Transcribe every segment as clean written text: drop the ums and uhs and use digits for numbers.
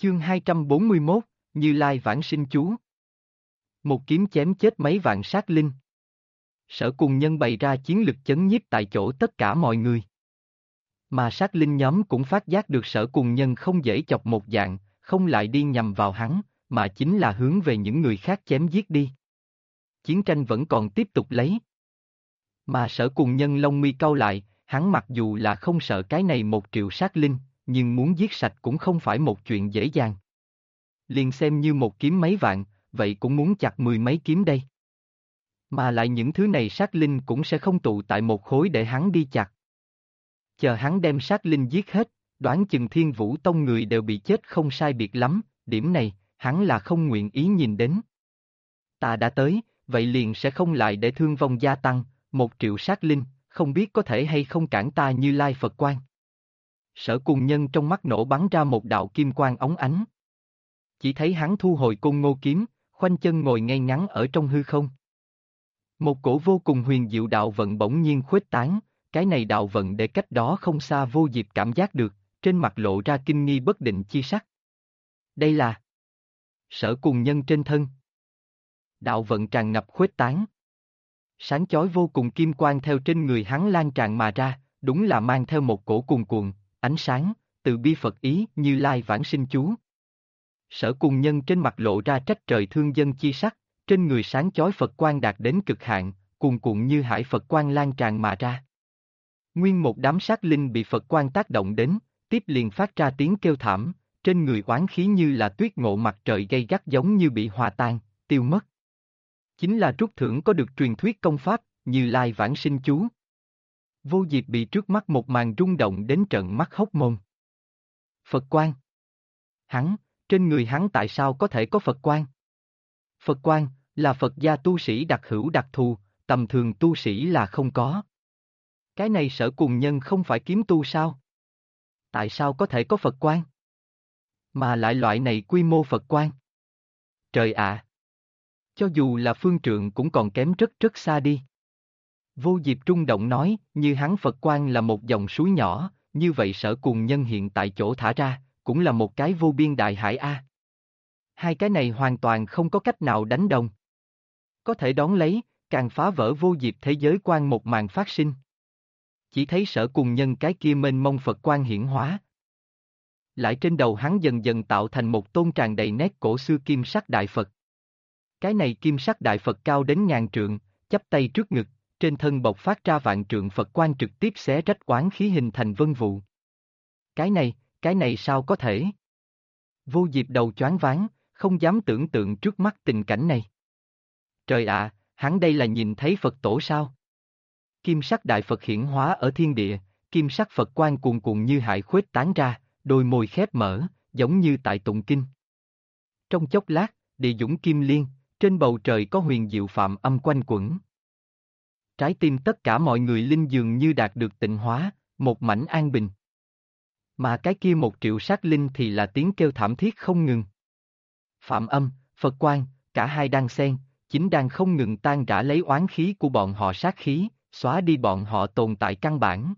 Chương 241, Như Lai Vãng Sinh Chú. Một kiếm chém chết mấy vạn sát linh. Sở Cùng Nhân bày ra chiến lực chấn nhiếp tại chỗ tất cả mọi người. Mà sát linh nhóm cũng phát giác được Sở Cùng Nhân không dễ chọc một dạng, không lại đi nhằm vào hắn, mà chính là hướng về những người khác chém giết đi. Chiến tranh vẫn còn tiếp tục lấy. Mà Sở Cùng Nhân lông mi cau lại, hắn mặc dù là không sợ cái này 1 triệu sát linh, nhưng muốn giết sạch cũng không phải một chuyện dễ dàng. Liền xem như một kiếm mấy vạn, vậy cũng muốn chặt 10 mấy kiếm đây. Mà lại những thứ này sát linh cũng sẽ không tụ tại một khối để hắn đi chặt. Chờ hắn đem sát linh giết hết, đoán chừng Thiên Vũ Tông người đều bị chết không sai biệt lắm, điểm này, hắn là không nguyện ý nhìn đến. Ta đã tới, vậy liền sẽ không lại để thương vong gia tăng, 1 triệu sát linh, không biết có thể hay không cản ta Như Lai Phật Quang. Sở Cùng Nhân trong mắt nổ bắn ra một đạo kim quang óng ánh. Chỉ thấy hắn thu hồi Côn Ngô kiếm, khoanh chân ngồi ngay ngắn ở trong hư không. Một cổ vô cùng huyền diệu đạo vận bỗng nhiên khuếch tán, cái này đạo vận để cách đó không xa Vô Diệp cảm giác được, trên mặt lộ ra kinh nghi bất định chi sắc. Đây là Sở Cùng Nhân trên thân. Đạo vận tràn ngập khuếch tán. Sáng chói vô cùng kim quang theo trên người hắn lan tràn mà ra, đúng là mang theo một cổ cuồn cuộn, ánh sáng, từ bi Phật ý Như Lai Vãng Sinh Chú. Sở Cùng Nhân trên mặt lộ ra trách trời thương dân chi sắc, trên người sáng chói Phật quang đạt đến cực hạn, cuồn cuộn như hải Phật quang lan tràn mà ra. Nguyên một đám sát linh bị Phật quang tác động đến, tiếp liền phát ra tiếng kêu thảm, trên người oán khí như là tuyết ngộ mặt trời gay gắt giống như bị hòa tan, tiêu mất. Chính là rút thưởng có được truyền thuyết công pháp, Như Lai Vãng Sinh Chú. Vô Diệp bị trước mắt một màn rung động đến trợn mắt hốc mồm. Phật quang. Trên người hắn tại sao có thể có Phật quang? Phật quang, là Phật gia tu sĩ đặc hữu đặc thù, tầm thường tu sĩ là không có. Cái này Sở Cùng Nhân không phải kiếm tu sao? Tại sao có thể có Phật quang? Mà lại loại này quy mô Phật quang. Trời ạ! Cho dù là phương trượng cũng còn kém rất rất xa đi. Vô Diệp trung động nói, như hắn Phật quang là một dòng suối nhỏ, như vậy Sở Cùng Nhân hiện tại chỗ thả ra, cũng là một cái vô biên đại hải a. Hai cái này hoàn toàn không có cách nào đánh đồng. Có thể đón lấy, càng phá vỡ Vô Diệp thế giới quan một màn phát sinh. Chỉ thấy Sở Cùng Nhân cái kia mênh mông Phật quang hiển hóa. Lại trên đầu hắn dần dần tạo thành một tôn tràn đầy nét cổ xưa kim sắc đại Phật. Cái này kim sắc đại Phật cao đến 1000 trượng, chắp tay trước ngực, trên thân bộc phát ra vạn trượng Phật quang trực tiếp xé rách oán khí hình thành vân vụ. Cái này sao có thể? Vô Diệp đầu choáng váng, không dám tưởng tượng trước mắt tình cảnh này. Trời ạ, hắn đây là nhìn thấy Phật tổ sao? Kim sắc đại Phật hiển hóa ở thiên địa, kim sắc Phật quang cuồn cuộn như hải khuếch tán ra, đôi môi khép mở, giống như tại tụng kinh. Trong chốc lát, địa dũng kim liên, trên bầu trời có huyền diệu phạm âm quanh quẩn. Trái tim tất cả mọi người linh dường như đạt được tịnh hóa, một mảnh an bình. Mà cái kia 1 triệu sát linh thì là tiếng kêu thảm thiết không ngừng. Phạm âm, Phật quang, cả hai đang xen, chính đang không ngừng tan rã lấy oán khí của bọn họ sát khí, xóa đi bọn họ tồn tại căn bản.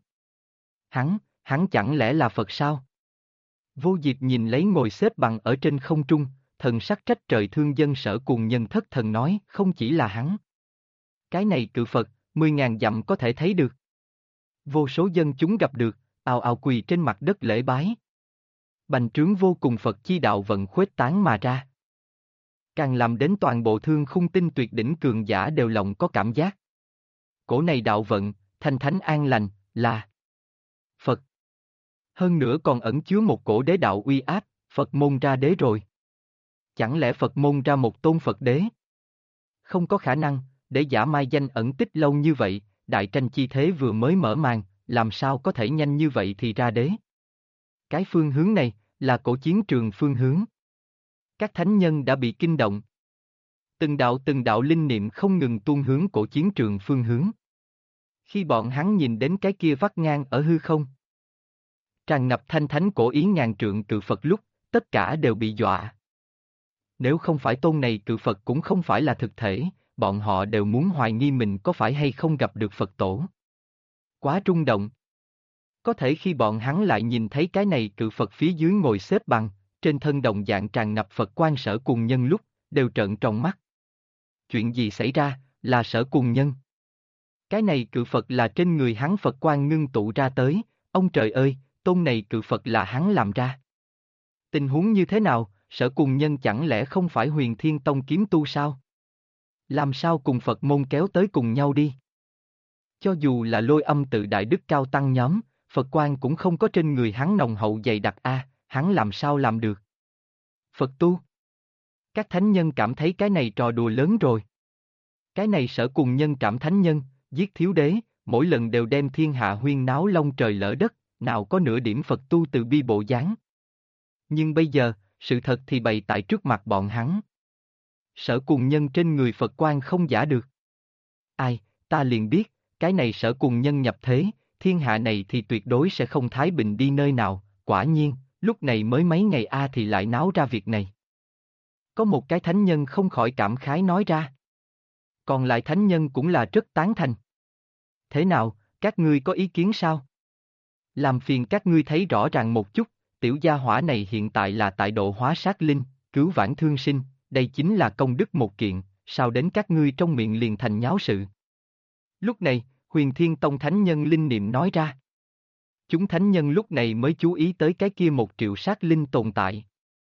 Hắn chẳng lẽ là Phật sao? Vô Diệp nhìn lấy ngồi xếp bằng ở trên không trung, thần sắc trách trời thương dân Sở Cùng Nhân thất thần nói, không chỉ là hắn. Cái này cự Phật, 10.000 dặm có thể thấy được. Vô số dân chúng gặp được, ào ào quỳ trên mặt đất lễ bái. Bành trướng vô cùng Phật chi đạo vận khuếch tán mà ra. Càng làm đến toàn bộ thương khung tinh tuyệt đỉnh cường giả đều lòng có cảm giác. Cổ này đạo vận, thanh thánh an lành, là Phật. Hơn nữa còn ẩn chứa một cổ đế đạo uy áp, Phật môn ra đế rồi. Chẳng lẽ Phật môn ra một tôn Phật đế? Không có khả năng, để giả mai danh ẩn tích lâu như vậy, đại tranh chi thế vừa mới mở màn, làm sao có thể nhanh như vậy thì ra đế? Cái phương hướng này, là cổ chiến trường phương hướng. Các thánh nhân đã bị kinh động. Từng đạo linh niệm không ngừng tuôn hướng cổ chiến trường phương hướng. Khi bọn hắn nhìn đến cái kia vắt ngang ở hư không, tràn ngập thanh thánh cổ ý 1000 trượng cự Phật lúc, tất cả đều bị dọa. Nếu không phải tôn này cự Phật cũng không phải là thực thể, bọn họ đều muốn hoài nghi mình có phải hay không gặp được Phật tổ. Quá rung động. Có thể khi bọn hắn lại nhìn thấy cái này cự Phật phía dưới ngồi xếp bằng, trên thân đồng dạng tràn ngập Phật quan Sở Cùng Nhân lúc, đều trợn tròn mắt. Chuyện gì xảy ra, là Sở Cùng Nhân? Cái này cự Phật là trên người hắn Phật quan ngưng tụ ra tới, ông trời ơi, tôn này cự Phật là hắn làm ra. Tình huống như thế nào, Sở Cùng Nhân chẳng lẽ không phải Huyền Thiên Tông kiếm tu sao? Làm sao cùng Phật môn kéo tới cùng nhau đi? Cho dù là Lôi Âm tự đại đức cao tăng nhóm, Phật quan cũng không có trên người hắn nồng hậu dày đặc hắn làm sao làm được? Phật tu. Các thánh nhân cảm thấy cái này trò đùa lớn rồi. Cái này Sở Cùng Nhân trảm thánh nhân, giết thiếu đế, mỗi lần đều đem thiên hạ huyên náo long trời lỡ đất, nào có nửa điểm Phật tu từ bi bộ dáng. Nhưng bây giờ, sự thật thì bày tại trước mặt bọn hắn. Sở Cùng Nhân trên người Phật quan không giả được. Ai, ta liền biết, cái này Sở Cùng Nhân nhập thế, thiên hạ này thì tuyệt đối sẽ không thái bình đi nơi nào, quả nhiên, lúc này mới mấy ngày thì lại náo ra việc này. Có một cái thánh nhân không khỏi cảm khái nói ra. Còn lại thánh nhân cũng là rất tán thành. Thế nào, các ngươi có ý kiến sao? Làm phiền các ngươi thấy rõ ràng một chút, tiểu gia hỏa này hiện tại là tại độ hóa sát linh, cứu vãn thương sinh, đây chính là công đức một kiện, sao đến các ngươi trong miệng liền thành nháo sự. Lúc này, Huyền Thiên Tông thánh nhân linh niệm nói ra. Chúng thánh nhân lúc này mới chú ý tới cái kia 1.000.000 sát linh tồn tại.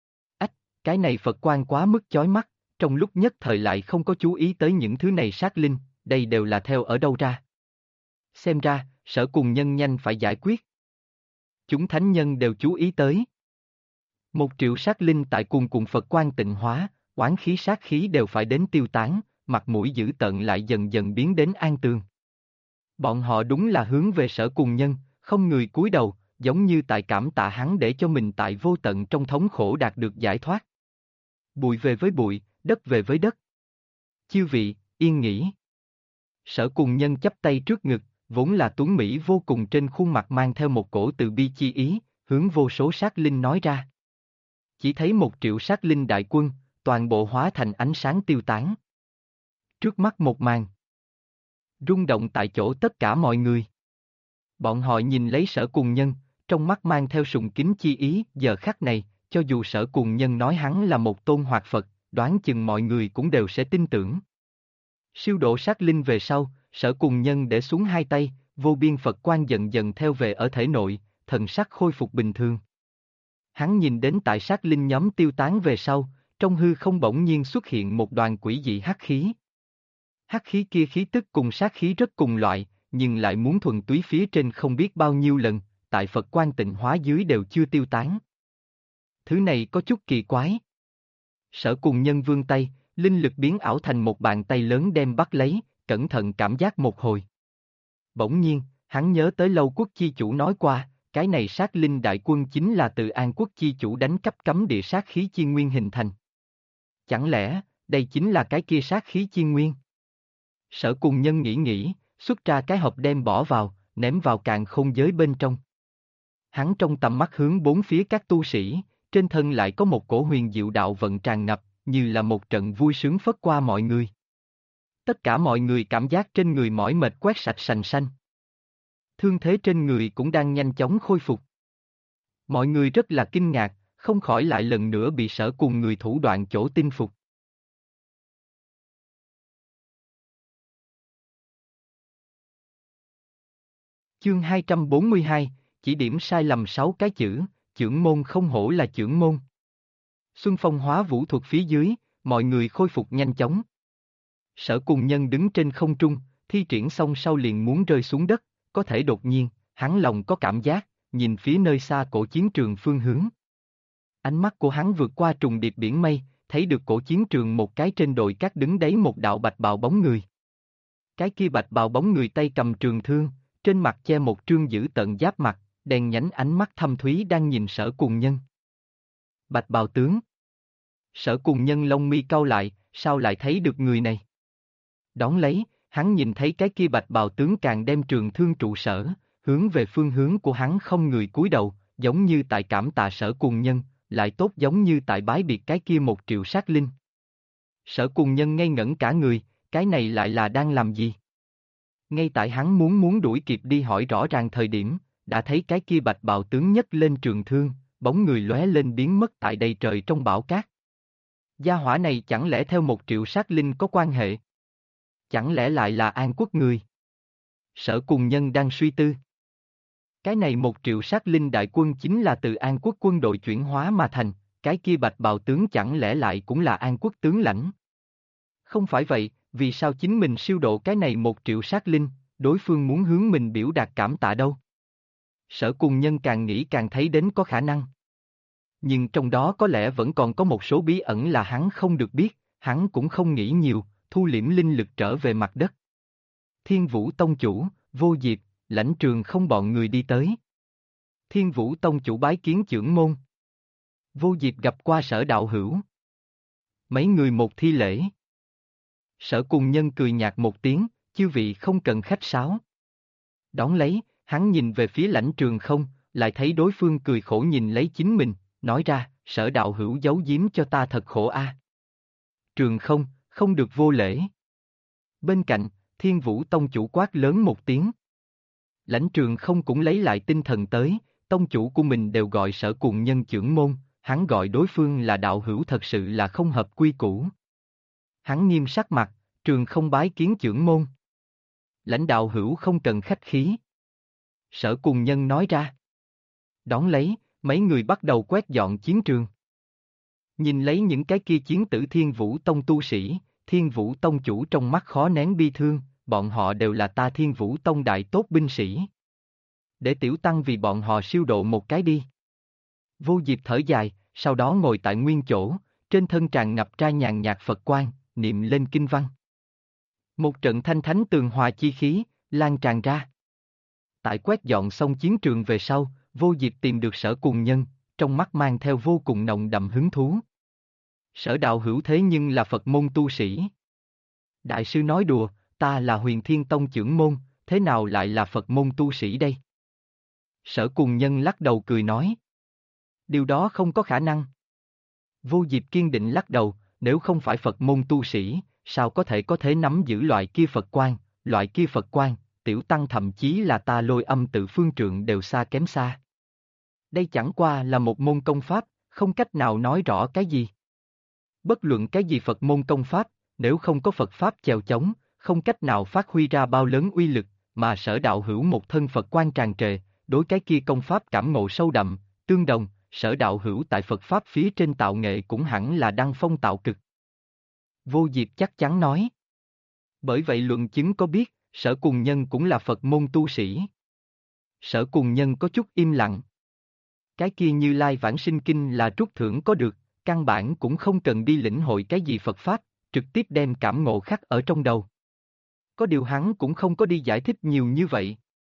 Cái này Phật quan quá mức chói mắt, trong lúc nhất thời lại không có chú ý tới những thứ này sát linh, đây đều là theo ở đâu ra. Xem ra, Sở Cùng Nhân nhanh phải giải quyết. Chúng thánh nhân đều chú ý tới. 1.000.000 sát linh tại cùng Phật quan tịnh hóa, oán khí sát khí đều phải đến tiêu tán, mặt mũi dữ tợn lại dần dần biến đến an tường. Bọn họ đúng là hướng về Sở Cùng Nhân, không người cúi đầu, giống như tại cảm tạ hắn để cho mình tại vô tận trong thống khổ đạt được giải thoát. Bụi về với bụi, đất về với đất. Chư vị, yên nghỉ. Sở Cùng Nhân chắp tay trước ngực, vốn là tuấn mỹ vô cùng trên khuôn mặt mang theo một cổ từ bi chi ý, hướng vô số sát linh nói ra. Chỉ thấy 1.000.000 sát linh đại quân, toàn bộ hóa thành ánh sáng tiêu tán. Trước mắt một màn. Rung động tại chỗ tất cả mọi người. Bọn họ nhìn lấy Sở Cùng Nhân, trong mắt mang theo sùng kính chi ý, giờ khắc này, cho dù Sở Cùng Nhân nói hắn là một tôn hoạt Phật, đoán chừng mọi người cũng đều sẽ tin tưởng. Siêu độ sát linh về sau, Sở Cùng Nhân để xuống hai tay, vô biên Phật quan dần dần theo về ở thể nội, thần sắc khôi phục bình thường. Hắn nhìn đến tại sát linh nhóm tiêu tán về sau, trong hư không bỗng nhiên xuất hiện một đoàn quỷ dị hắc khí. Hắc khí kia khí tức cùng sát khí rất cùng loại, nhưng lại muốn thuần túy phía trên không biết bao nhiêu lần, tại Phật quan tịnh hóa dưới đều chưa tiêu tán. Thứ này có chút kỳ quái. Sở Cùng Nhân vươn tay, linh lực biến ảo thành một bàn tay lớn đem bắt lấy, cẩn thận cảm giác một hồi. Bỗng nhiên, hắn nhớ tới Lâu Quốc chi chủ nói qua, cái này sát linh đại quân chính là từ An Quốc chi chủ đánh cắp cấm địa sát khí chi nguyên hình thành. Chẳng lẽ, đây chính là cái kia sát khí chi nguyên? Sở Cùng Nhân nghĩ, xuất ra cái hộp đem bỏ vào, ném vào càn khôn giới bên trong. Hắn trong tầm mắt hướng bốn phía các tu sĩ, trên thân lại có một cổ huyền diệu đạo vận tràn ngập, như là một trận vui sướng phất qua mọi người. Tất cả mọi người cảm giác trên người mỏi mệt quét sạch sành xanh. Thương thế trên người cũng đang nhanh chóng khôi phục. Mọi người rất là kinh ngạc, không khỏi lại lần nữa bị Sở Cùng người thủ đoạn chỗ tinh phục. Chương 242, chỉ điểm sai lầm 6 cái chữ, chưởng môn không hổ là chưởng môn. Xuân phong hóa vũ thuật phía dưới, mọi người khôi phục nhanh chóng. Sở Cùng Nhân đứng trên không trung, thi triển xong sau liền muốn rơi xuống đất, có thể đột nhiên, hắn lòng có cảm giác, nhìn phía nơi xa cổ chiến trường phương hướng. Ánh mắt của hắn vượt qua trùng điệp biển mây, thấy được cổ chiến trường một cái trên đồi cát đứng đấy một đạo bạch bào bóng người. Cái kia bạch bào bóng người tay cầm trường thương, trên mặt che một trương dữ tợn giáp mặt, đen nhánh ánh mắt thâm thúy đang nhìn Sở Cùng Nhân. Bạch bào tướng. Sở Cùng Nhân lông mi cau lại, sao lại thấy được người này? Đón lấy, hắn nhìn thấy cái kia bạch bào tướng càng đem trường thương trụ sở, hướng về phương hướng của hắn không người cúi đầu, giống như tại cảm tạ Sở Cùng Nhân, lại tốt giống như tại bái biệt cái kia 1.000.000 sát linh. Sở Cùng Nhân ngây ngẩn cả người, cái này lại là đang làm gì? Ngay tại hắn muốn đuổi kịp đi hỏi rõ ràng thời điểm, đã thấy cái kia bạch bào tướng nhấc lên trường thương, bóng người lóe lên biến mất tại đầy trời trong bão cát. Gia hỏa này chẳng lẽ theo 1 triệu sát linh có quan hệ? Chẳng lẽ lại là An Quốc người? Sở Cùng Nhân đang suy tư. Cái này 1 triệu sát linh đại quân chính là từ An Quốc quân đội chuyển hóa mà thành, cái kia bạch bào tướng chẳng lẽ lại cũng là An Quốc tướng lãnh? Không phải vậy, vì sao chính mình siêu độ cái này 1 triệu sát linh, đối phương muốn hướng mình biểu đạt cảm tạ đâu? Sở Cùng Nhân càng nghĩ càng thấy đến có khả năng. Nhưng trong đó có lẽ vẫn còn có một số bí ẩn là hắn không được biết, hắn cũng không nghĩ nhiều, thu liễm linh lực trở về mặt đất. Thiên Vũ Tông chủ, Vô Diệp, Lãnh Trường Không bọn người đi tới. Thiên Vũ Tông chủ bái kiến chưởng môn. Vô Diệp gặp qua Sở đạo hữu. Mấy người một thi lễ. Sở Cùng Nhân cười nhạt một tiếng, chư vị không cần khách sáo. Đón lấy, hắn nhìn về phía Lãnh Trường Không, lại thấy đối phương cười khổ nhìn lấy chính mình, nói ra, Sở đạo hữu giấu giếm cho ta thật khổ a. Trường Không, không được vô lễ. Bên cạnh, Thiên Vũ Tông chủ quát lớn một tiếng. Lãnh Trường Không cũng lấy lại tinh thần tới, tông chủ của mình đều gọi Sở Cùng Nhân chưởng môn, hắn gọi đối phương là đạo hữu thật sự là không hợp quy củ. Hắn nghiêm sắc mặt, Trường Không bái kiến chưởng môn. Lãnh đạo hữu không cần khách khí. Sở Cùng Nhân nói ra. Đón lấy, mấy người bắt đầu quét dọn chiến trường. Nhìn lấy những cái kia chiến tử Thiên Vũ Tông tu sĩ, Thiên Vũ Tông chủ trong mắt khó nén bi thương, bọn họ đều là ta Thiên Vũ Tông đại tốt binh sĩ. Để tiểu tăng vì bọn họ siêu độ một cái đi. Vô Diệp thở dài, sau đó ngồi tại nguyên chỗ, trên thân tràn ngập ra nhàn nhạt Phật quang, niệm lên kinh văn. Một trận thanh thánh tường hòa chi khí, lan tràn ra. Tại quét dọn xong chiến trường về sau, Vô Diệp tìm được Sở Cùng Nhân, trong mắt mang theo vô cùng nồng đậm hứng thú. Sở đạo hữu thế nhưng là Phật môn tu sĩ. Đại sư nói đùa, ta là Huyền Thiên Tông chưởng môn, thế nào lại là Phật môn tu sĩ đây? Sở Cùng Nhân lắc đầu cười nói. Điều đó không có khả năng. Vô Diệp kiên định lắc đầu, nếu không phải Phật môn tu sĩ, sao có thể nắm giữ loại kia Phật quang, tiểu tăng thậm chí là ta Lôi Âm Tự phương trượng đều xa kém xa. Đây chẳng qua là một môn công pháp, không cách nào nói rõ cái gì. Bất luận cái gì Phật môn công pháp, nếu không có Phật pháp chèo chống, không cách nào phát huy ra bao lớn uy lực, mà Sở đạo hữu một thân Phật quang tràn trề, đối cái kia công pháp cảm ngộ sâu đậm, tương đồng, Sở đạo hữu tại Phật pháp phía trên tạo nghệ cũng hẳn là đăng phong tạo cực. Vô Diệp chắc chắn nói. Bởi vậy luận chứng có biết, Sở Cùng Nhân cũng là Phật môn tu sĩ. Sở Cùng Nhân có chút im lặng. Cái kia Như Lai Vãng Sinh Kinh là trút thưởng có được, căn bản cũng không cần đi lĩnh hội cái gì Phật pháp, trực tiếp đem cảm ngộ khắc ở trong đầu. Có điều hắn cũng không có đi giải thích nhiều như vậy.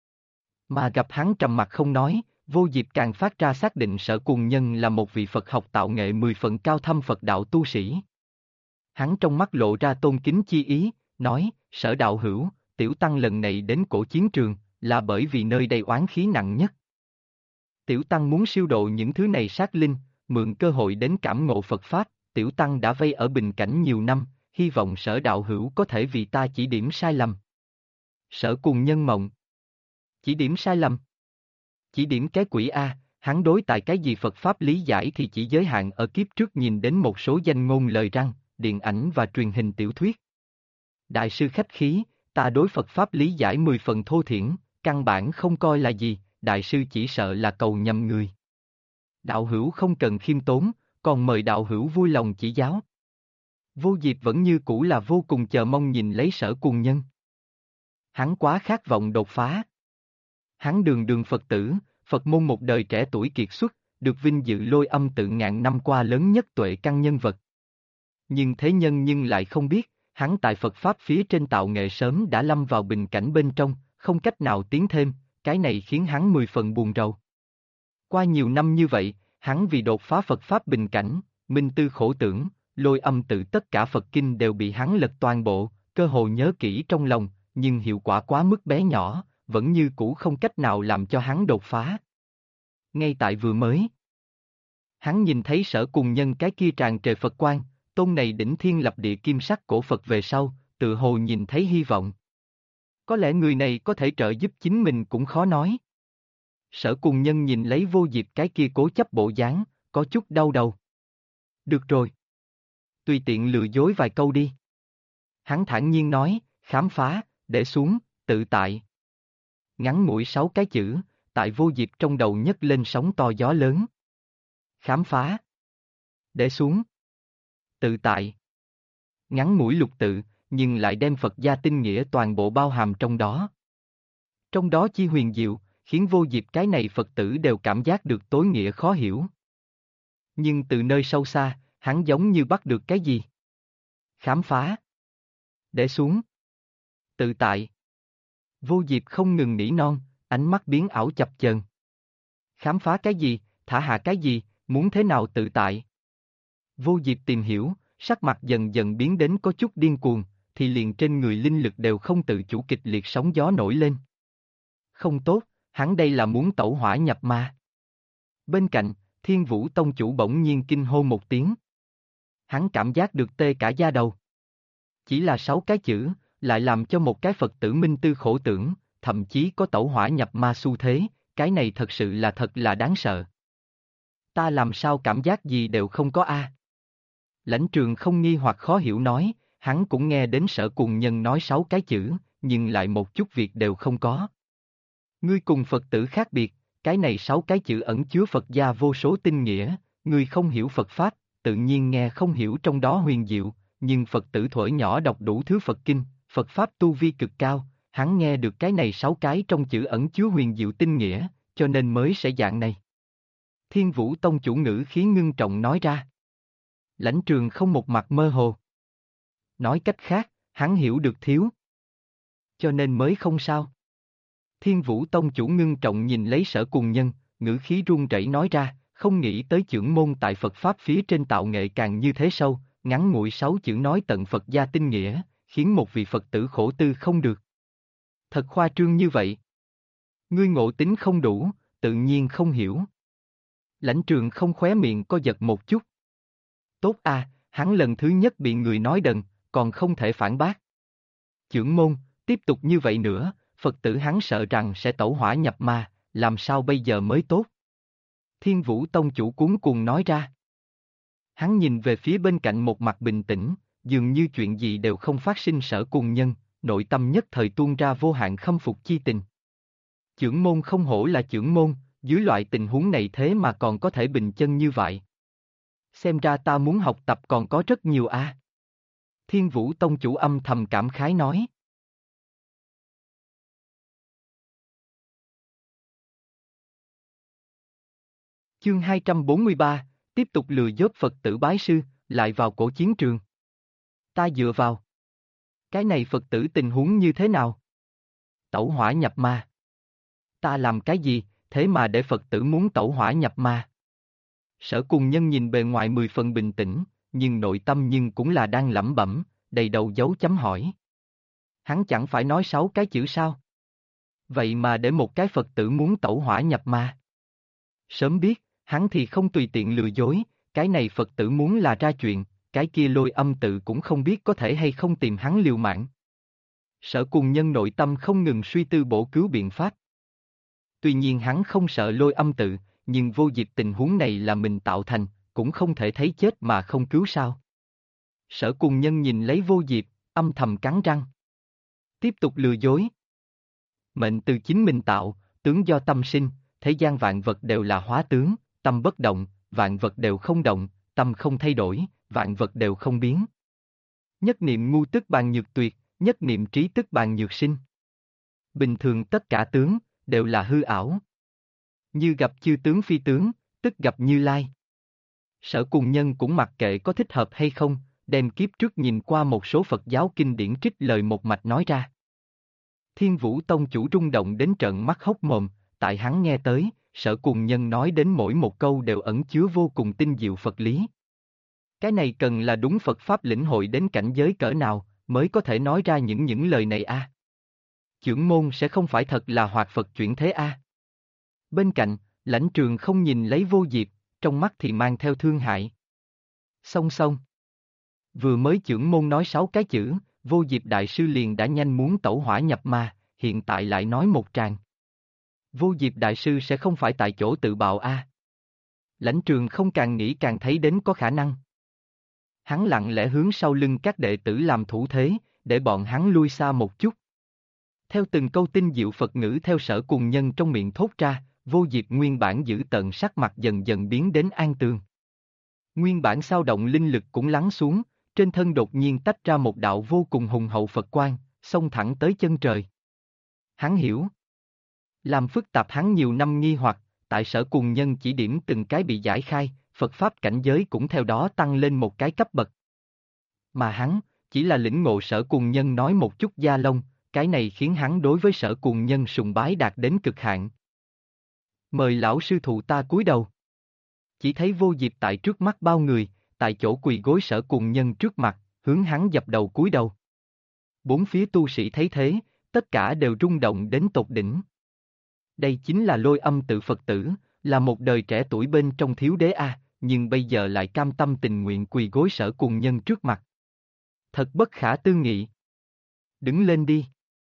Mà gặp hắn trầm mặc không nói, Vô Diệp càng phát ra xác định Sở Cùng Nhân là một vị Phật học tạo nghệ 10 phần cao thâm Phật đạo tu sĩ. Hắn trong mắt lộ ra tôn kính chi ý, nói, Sở đạo hữu, tiểu tăng lần này đến cổ chiến trường, là bởi vì nơi đây oán khí nặng nhất. Tiểu tăng muốn siêu độ những thứ này sát linh, mượn cơ hội đến cảm ngộ Phật pháp, tiểu tăng đã vây ở bình cảnh nhiều năm, hy vọng Sở đạo hữu có thể vì ta chỉ điểm sai lầm. Sở Cùng Nhân mộng. Chỉ điểm sai lầm. Chỉ điểm cái quỷ A, hắn đối tại cái gì Phật pháp lý giải thì chỉ giới hạn ở kiếp trước nhìn đến một số danh ngôn lời răng, điện ảnh và truyền hình tiểu thuyết. Đại sư khách khí, ta đối Phật pháp lý giải 10 phần thô thiển, căn bản không coi là gì, đại sư chỉ sợ là cầu nhầm người. Đạo hữu không cần khiêm tốn, còn mời đạo hữu vui lòng chỉ giáo. Vô Diệp vẫn như cũ là vô cùng chờ mong nhìn lấy Sở Cùng Nhân. Hắn quá khát vọng đột phá. Hắn đường đường Phật tử, Phật môn một đời trẻ tuổi kiệt xuất, được vinh dự Lôi Âm Tự ngàn năm qua lớn nhất tuệ căn nhân vật. Nhưng thế nhân lại không biết, hắn tại Phật Pháp phía trên tạo nghệ sớm đã lâm vào bình cảnh bên trong, không cách nào tiến thêm, cái này khiến hắn 10 phần buồn rầu. Qua nhiều năm như vậy, hắn vì đột phá Phật Pháp bình cảnh, minh tư khổ tưởng, Lôi Âm Tự tất cả Phật kinh đều bị hắn lật toàn bộ, cơ hồ nhớ kỹ trong lòng, nhưng hiệu quả quá mức bé nhỏ, vẫn như cũ không cách nào làm cho hắn đột phá. Ngay tại vừa mới, hắn nhìn thấy Sở Cùng Nhân cái kia tràn trề Phật quang, tôn này đỉnh thiên lập địa kim sắc cổ Phật về sau, tự hồ nhìn thấy hy vọng. Có lẽ người này có thể trợ giúp chính mình cũng khó nói. Sở Cùng Nhân nhìn lấy Vô Diệp cái kia cố chấp bộ dáng, có chút đau đầu. Được rồi. Tùy tiện lừa dối vài câu đi. Hắn thản nhiên nói, khám phá, để xuống, tự tại. Ngắn ngủi 6 cái chữ, tại Vô Diệp trong đầu nhấc lên sóng to gió lớn. Khám phá. Để xuống. Tự tại. Ngắn ngủi lục tự, nhưng lại đem Phật gia tinh nghĩa toàn bộ bao hàm trong đó. Trong đó chi huyền diệu, khiến Vô Diệp cái này Phật tử đều cảm giác được tối nghĩa khó hiểu. Nhưng từ nơi sâu xa, hắn giống như bắt được cái gì. Khám phá. Để xuống. Tự tại. Vô Diệp không ngừng nỉ non, ánh mắt biến ảo chập chờn. Khám phá cái gì, thả hạ cái gì, muốn thế nào tự tại? Vô Diệp tìm hiểu, sắc mặt dần dần biến đến có chút điên cuồng, thì liền trên người linh lực đều không tự chủ kịch liệt sóng gió nổi lên. Không tốt, hắn đây là muốn tẩu hỏa nhập ma. Bên cạnh, Thiên Vũ Tông chủ bỗng nhiên kinh hô một tiếng. Hắn cảm giác được tê cả da đầu. Chỉ là 6 cái chữ, lại làm cho một cái Phật tử minh tư khổ tưởng, thậm chí có tẩu hỏa nhập ma xu thế, cái này thật sự là thật là đáng sợ. Ta làm sao cảm giác gì đều không có a? Lãnh Trường không nghi hoặc khó hiểu nói, hắn cũng nghe đến Sở Cùng Nhân nói 6 cái chữ, nhưng lại một chút việc đều không có. Ngươi cùng Phật tử khác biệt, cái này 6 cái chữ ẩn chứa Phật gia vô số tinh nghĩa, ngươi không hiểu Phật Pháp, tự nhiên nghe không hiểu trong đó huyền diệu, nhưng Phật tử thuở nhỏ đọc đủ thứ Phật Kinh, Phật Pháp tu vi cực cao, hắn nghe được cái này 6 cái trong chữ ẩn chứa huyền diệu tinh nghĩa, cho nên mới sẽ dạng này. Thiên Vũ Tông chủ ngữ khí ngưng trọng nói ra. Lãnh Trường không một mặt mơ hồ. Nói cách khác, hắn hiểu được thiếu. Cho nên mới không sao. Thiên Vũ Tông chủ ngưng trọng nhìn lấy Sở Cùng Nhân, ngữ khí run rẩy nói ra, không nghĩ tới chưởng môn tại Phật Pháp phía trên tạo nghệ càng như thế sâu, ngắn ngủi 6 chữ nói tận Phật gia tinh nghĩa, khiến một vị Phật tử khổ tư không được. Thật khoa trương như vậy. Ngươi ngộ tính không đủ, tự nhiên không hiểu. Lãnh Trường không khóe miệng co giật một chút. Tốt a, hắn lần thứ nhất bị người nói đần, còn không thể phản bác. Chưởng môn, tiếp tục như vậy nữa, Phật tử hắn sợ rằng sẽ tẩu hỏa nhập ma, làm sao bây giờ mới tốt? Thiên Vũ Tông chủ cuống cuồng nói ra. Hắn nhìn về phía bên cạnh một mặt bình tĩnh, dường như chuyện gì đều không phát sinh Sở Cùng Nhân, nội tâm nhất thời tuôn ra vô hạn khâm phục chi tình. Chưởng môn không hổ là chưởng môn, dưới loại tình huống này thế mà còn có thể bình chân như vậy. Xem ra ta muốn học tập còn có rất nhiều a. Thiên Vũ Tông chủ âm thầm cảm khái nói. Chương 243, tiếp tục lừa dối Phật tử bái sư, lại vào cổ chiến trường. Ta dựa vào. Cái này Phật tử tình huống như thế nào? Tẩu hỏa nhập ma. Ta làm cái gì, thế mà để Phật tử muốn tẩu hỏa nhập ma? Sở Cùng Nhân nhìn bề ngoài 10 phần bình tĩnh, nhưng nội tâm nhưng cũng là đang lẩm bẩm, đầy đầu dấu chấm hỏi. Hắn chẳng phải nói 6 cái chữ sao? Vậy mà để một cái Phật tử muốn tẩu hỏa nhập ma. Sớm biết, hắn thì không tùy tiện lừa dối, cái này Phật tử muốn là ra chuyện, cái kia Lôi Âm tự cũng không biết có thể hay không tìm hắn liều mạng. Sở Cùng Nhân nội tâm không ngừng suy tư bổ cứu biện pháp. Tuy nhiên hắn không sợ Lôi Âm tự, nhưng Vô Diệp tình huống này là mình tạo thành, cũng không thể thấy chết mà không cứu sao. Sở Cùng Nhân nhìn lấy Vô Diệp, âm thầm cắn răng. Tiếp tục lừa dối. Mệnh từ chính mình tạo, tướng do tâm sinh, thế gian vạn vật đều là hóa tướng, tâm bất động, vạn vật đều không động, tâm không thay đổi, vạn vật đều không biến. Nhất niệm ngu tức bàn nhược tuyệt, nhất niệm trí tức bàn nhược sinh. Bình thường tất cả tướng, đều là hư ảo. Như gặp chư tướng phi tướng, tức gặp Như Lai. Sở Cùng Nhân cũng mặc kệ có thích hợp hay không, đem kiếp trước nhìn qua một số Phật giáo kinh điển trích lời một mạch nói ra. Thiên Vũ Tông chủ rung động đến trợn mắt hốc mồm, tại hắn nghe tới, Sở Cùng Nhân nói đến mỗi một câu đều ẩn chứa vô cùng tinh diệu Phật lý. Cái này cần là đúng Phật Pháp lĩnh hội đến cảnh giới cỡ nào, mới có thể nói ra những lời này a. Chưởng môn sẽ không phải thật là hoạt Phật chuyển thế a. Bên cạnh, Lãnh Trường không nhìn lấy Vô Diệp, trong mắt thì mang theo thương hại. Song song. Vừa mới chưởng môn nói 6 cái chữ, Vô Diệp đại sư liền đã nhanh muốn tẩu hỏa nhập ma, hiện tại lại nói một tràng. Vô Diệp Đại Sư sẽ không phải tại chỗ tự bạo a? Lãnh Trường không càng nghĩ càng thấy đến có khả năng. Hắn lặng lẽ hướng sau lưng các đệ tử làm thủ thế, để bọn hắn lui xa một chút. Theo từng câu tinh diệu Phật ngữ theo Sở Cùng Nhân trong miệng thốt ra, Vô Diệp nguyên bản giữ tợn sắc mặt dần dần biến đến an tường. Nguyên bản sao động linh lực cũng lắng xuống, trên thân đột nhiên tách ra một đạo vô cùng hùng hậu Phật quang, xông thẳng tới chân trời. Hắn hiểu. Làm phức tạp hắn nhiều năm nghi hoặc, tại Sở Cùng Nhân chỉ điểm từng cái bị giải khai, Phật Pháp cảnh giới cũng theo đó tăng lên một cái cấp bậc. Mà hắn, chỉ là lĩnh ngộ Sở Cùng Nhân nói một chút gia lông, cái này khiến hắn đối với Sở Cùng Nhân sùng bái đạt đến cực hạn. Mời lão sư thụ ta cúi đầu. Chỉ thấy Vô Diệp tại trước mắt bao người, tại chỗ quỳ gối Sở Cùng Nhân trước mặt, hướng hắn dập đầu cúi đầu. Bốn phía tu sĩ thấy thế, tất cả đều rung động đến tột đỉnh. Đây chính là Lôi Âm Tự Phật tử, là một đời trẻ tuổi bên trong thiếu đế a, nhưng bây giờ lại cam tâm tình nguyện quỳ gối Sở Cùng Nhân trước mặt. Thật bất khả tư nghị. Đứng lên đi.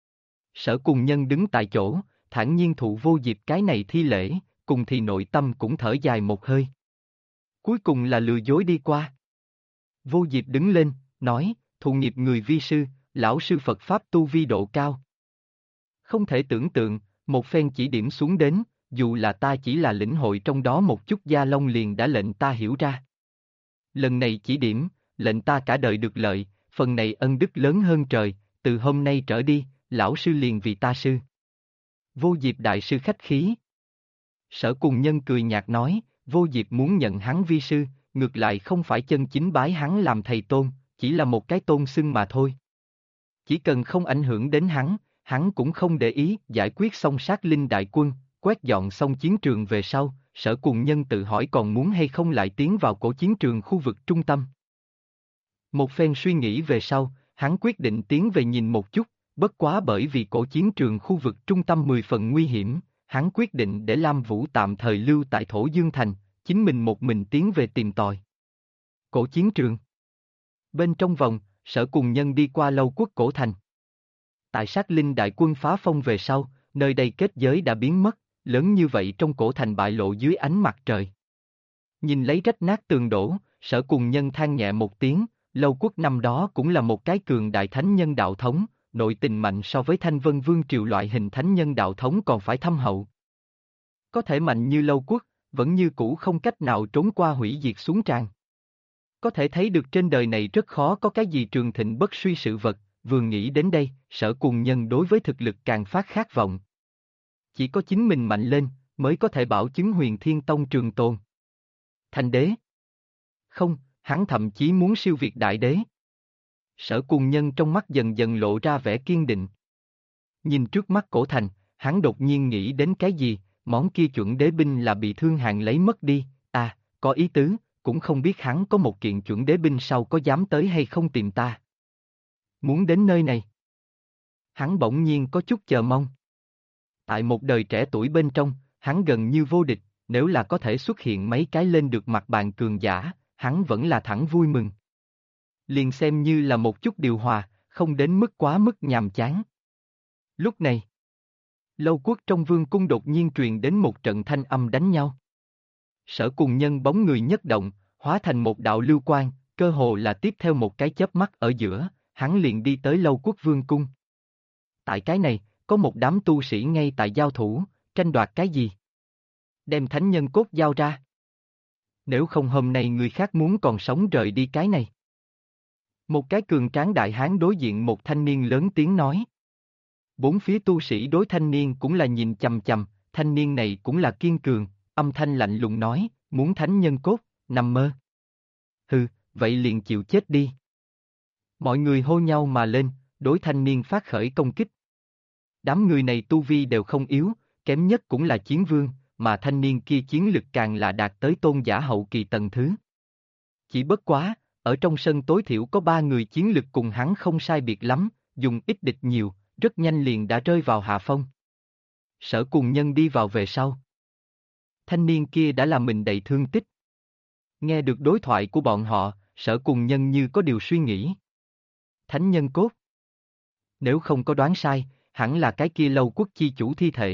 Sở Cùng Nhân đứng tại chỗ, thản nhiên thụ Vô Diệp cái này thi lễ, cùng thì nội tâm cũng thở dài một hơi. Cuối cùng là lừa dối đi qua. Vô Diệp đứng lên, nói, thụ nghiệp người vi sư, lão sư Phật Pháp tu vi độ cao. Không thể tưởng tượng, một phen chỉ điểm xuống đến, dù là ta chỉ là lĩnh hội trong đó một chút gia long liền đã lệnh ta hiểu ra. Lần này chỉ điểm, lệnh ta cả đời được lợi, phần này ân đức lớn hơn trời, từ hôm nay trở đi, lão sư liền vì ta sư. Vô Diệp Đại Sư khách khí. Sở Cùng Nhân cười nhạt nói, Vô Diệp muốn nhận hắn vi sư, ngược lại không phải chân chính bái hắn làm thầy tôn, chỉ là một cái tôn xưng mà thôi. Chỉ cần không ảnh hưởng đến hắn cũng không để ý. Giải quyết xong sát linh đại quân, quét dọn xong chiến trường về sau, Sở Cùng Nhân tự hỏi còn muốn hay không lại tiến vào cổ chiến trường khu vực trung tâm. Một phen suy nghĩ về sau, hắn quyết định tiến về nhìn một chút, bất quá bởi vì cổ chiến trường khu vực trung tâm 10 phần nguy hiểm, hắn quyết định để Lam Vũ tạm thời lưu tại Thổ Dương Thành, chính mình một mình tiến về tìm tòi. Cổ chiến trường. Bên trong vòng, Sở Cùng Nhân đi qua Lâu Quốc cổ thành. Tại sát linh đại quân phá phong về sau, nơi đây kết giới đã biến mất, lớn như vậy trong cổ thành bại lộ dưới ánh mặt trời. Nhìn lấy rách nát tường đổ, Sở Cùng Nhân than nhẹ một tiếng, Lâu Quốc năm đó cũng là một cái cường đại thánh nhân đạo thống, nội tình mạnh so với Thanh Vân Vương triều loại hình thánh nhân đạo thống còn phải thâm hậu. Có thể mạnh như Lâu Quốc, vẫn như cũ không cách nào trốn qua hủy diệt xuống tràn. Có thể thấy được trên đời này rất khó có cái gì trường thịnh bất suy sự vật, vừa nghĩ đến đây, Sở Cùng Nhân đối với thực lực càng phát khát vọng. Chỉ có chính mình mạnh lên, mới có thể bảo chứng Huyền Thiên Tông trường tồn. Thành đế? Không, hắn thậm chí muốn siêu việt đại đế. Sở Cùng Nhân trong mắt dần dần lộ ra vẻ kiên định. Nhìn trước mắt cổ thành, hắn đột nhiên nghĩ đến cái gì, món kia chuẩn đế binh là bị Thương Hàn lấy mất đi, có ý tứ, cũng không biết hắn có một kiện chuẩn đế binh sau có dám tới hay không tìm ta. Muốn đến nơi này. Hắn bỗng nhiên có chút chờ mong. Tại một đời trẻ tuổi bên trong, hắn gần như vô địch, nếu là có thể xuất hiện mấy cái lên được mặt bàn cường giả, hắn vẫn là thẳng vui mừng. Liền xem như là một chút điều hòa, không đến mức quá mức nhàm chán. Lúc này, Lâu Quốc trong vương cung đột nhiên truyền đến một trận thanh âm đánh nhau. Sở Cùng Nhân bóng người nhất động, hóa thành một đạo lưu quang, cơ hồ là tiếp theo một cái chớp mắt ở giữa, hắn liền đi tới Lâu Quốc vương cung. Tại cái này, có một đám tu sĩ ngay tại giao thủ, tranh đoạt cái gì? Đem thánh nhân cốt giao ra. Nếu không hôm nay người khác muốn còn sống rời đi cái này. Một cái cường tráng đại hán đối diện một thanh niên lớn tiếng nói. Bốn phía tu sĩ đối thanh niên cũng là nhìn chằm chằm, thanh niên này cũng là kiên cường, âm thanh lạnh lùng nói, muốn thánh nhân cốt, nằm mơ. Hừ, vậy liền chịu chết đi. Mọi người hô nhau mà lên, đối thanh niên phát khởi công kích. Đám người này tu vi đều không yếu, kém nhất cũng là chiến vương, mà thanh niên kia chiến lực càng là đạt tới tôn giả hậu kỳ tầng thứ. Chỉ bất quá, ở trong sân tối thiểu có 3 người chiến lực cùng hắn không sai biệt lắm, dùng ít địch nhiều, rất nhanh liền đã rơi vào hạ phong. Sở Cùng Nhân đi vào về sau. Thanh niên kia đã làm mình đầy thương tích. Nghe được đối thoại của bọn họ, Sở Cùng Nhân như có điều suy nghĩ. Thánh nhân cốt. Nếu không có đoán sai, hẳn là cái kia Lâu Quốc chi chủ thi thể,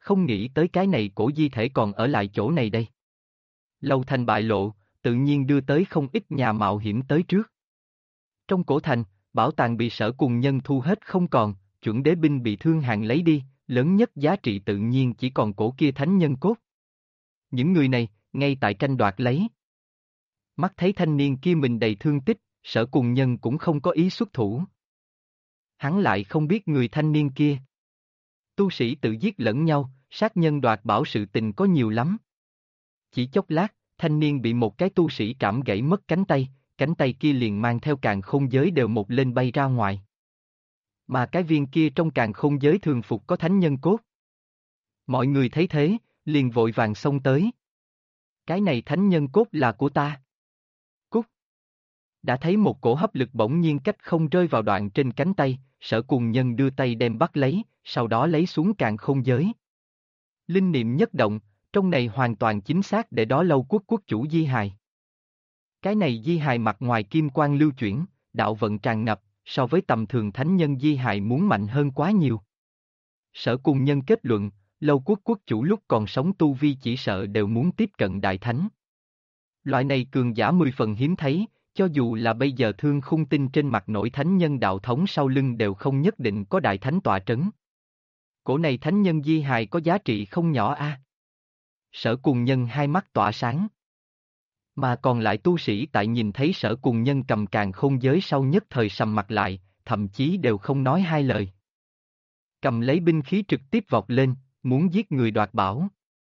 không nghĩ tới cái này cổ di thể còn ở lại chỗ này đây. Lâu thành bại lộ, tự nhiên đưa tới không ít nhà mạo hiểm tới trước. Trong cổ thành, bảo tàng bị Sở Cùng Nhân thu hết không còn, chuẩn đế binh bị Thương Hàn lấy đi, lớn nhất giá trị tự nhiên chỉ còn cổ kia thánh nhân cốt. Những người này, ngay tại tranh đoạt lấy. Mắt thấy thanh niên kia mình đầy thương tích, Sở Cùng Nhân cũng không có ý xuất thủ. Hắn lại không biết người thanh niên kia. Tu sĩ tự giết lẫn nhau, sát nhân đoạt bảo sự tình có nhiều lắm. Chỉ chốc lát, thanh niên bị một cái tu sĩ trảm gãy mất cánh tay kia liền mang theo càn khôn giới đều một lên bay ra ngoài. Mà cái viên kia trong càn khôn giới thường phục có thánh nhân cốt. Mọi người thấy thế, liền vội vàng xông tới. Cái này thánh nhân cốt là của ta. Cút. Đã thấy một cổ hấp lực bỗng nhiên cách không rơi vào đoạn trên cánh tay, Sở Cùng Nhân đưa tay đem bắt lấy, sau đó lấy xuống càn khôn giới. Linh niệm nhất động, trong này hoàn toàn chính xác để đó Lâu Quốc quốc chủ di hài. Cái này di hài mặt ngoài kim quang lưu chuyển, đạo vận tràn ngập, so với tầm thường thánh nhân di hài muốn mạnh hơn quá nhiều. Sở Cùng Nhân kết luận, Lâu Quốc quốc chủ lúc còn sống tu vi chỉ sợ đều muốn tiếp cận đại thánh. Loại này cường giả 10 phần hiếm thấy, cho dù là bây giờ Thương Khung Tinh trên mặt nổi thánh nhân đạo thống sau lưng đều không nhất định có đại thánh tọa trấn. Cổ này thánh nhân di hài có giá trị không nhỏ a. Sở Cùng Nhân hai mắt tỏa sáng. Mà còn lại tu sĩ tại nhìn thấy Sở Cùng Nhân cầm càn khôn giới sau nhất thời sầm mặt lại, thậm chí đều không nói hai lời. Cầm lấy binh khí trực tiếp vọt lên, muốn giết người đoạt bảo.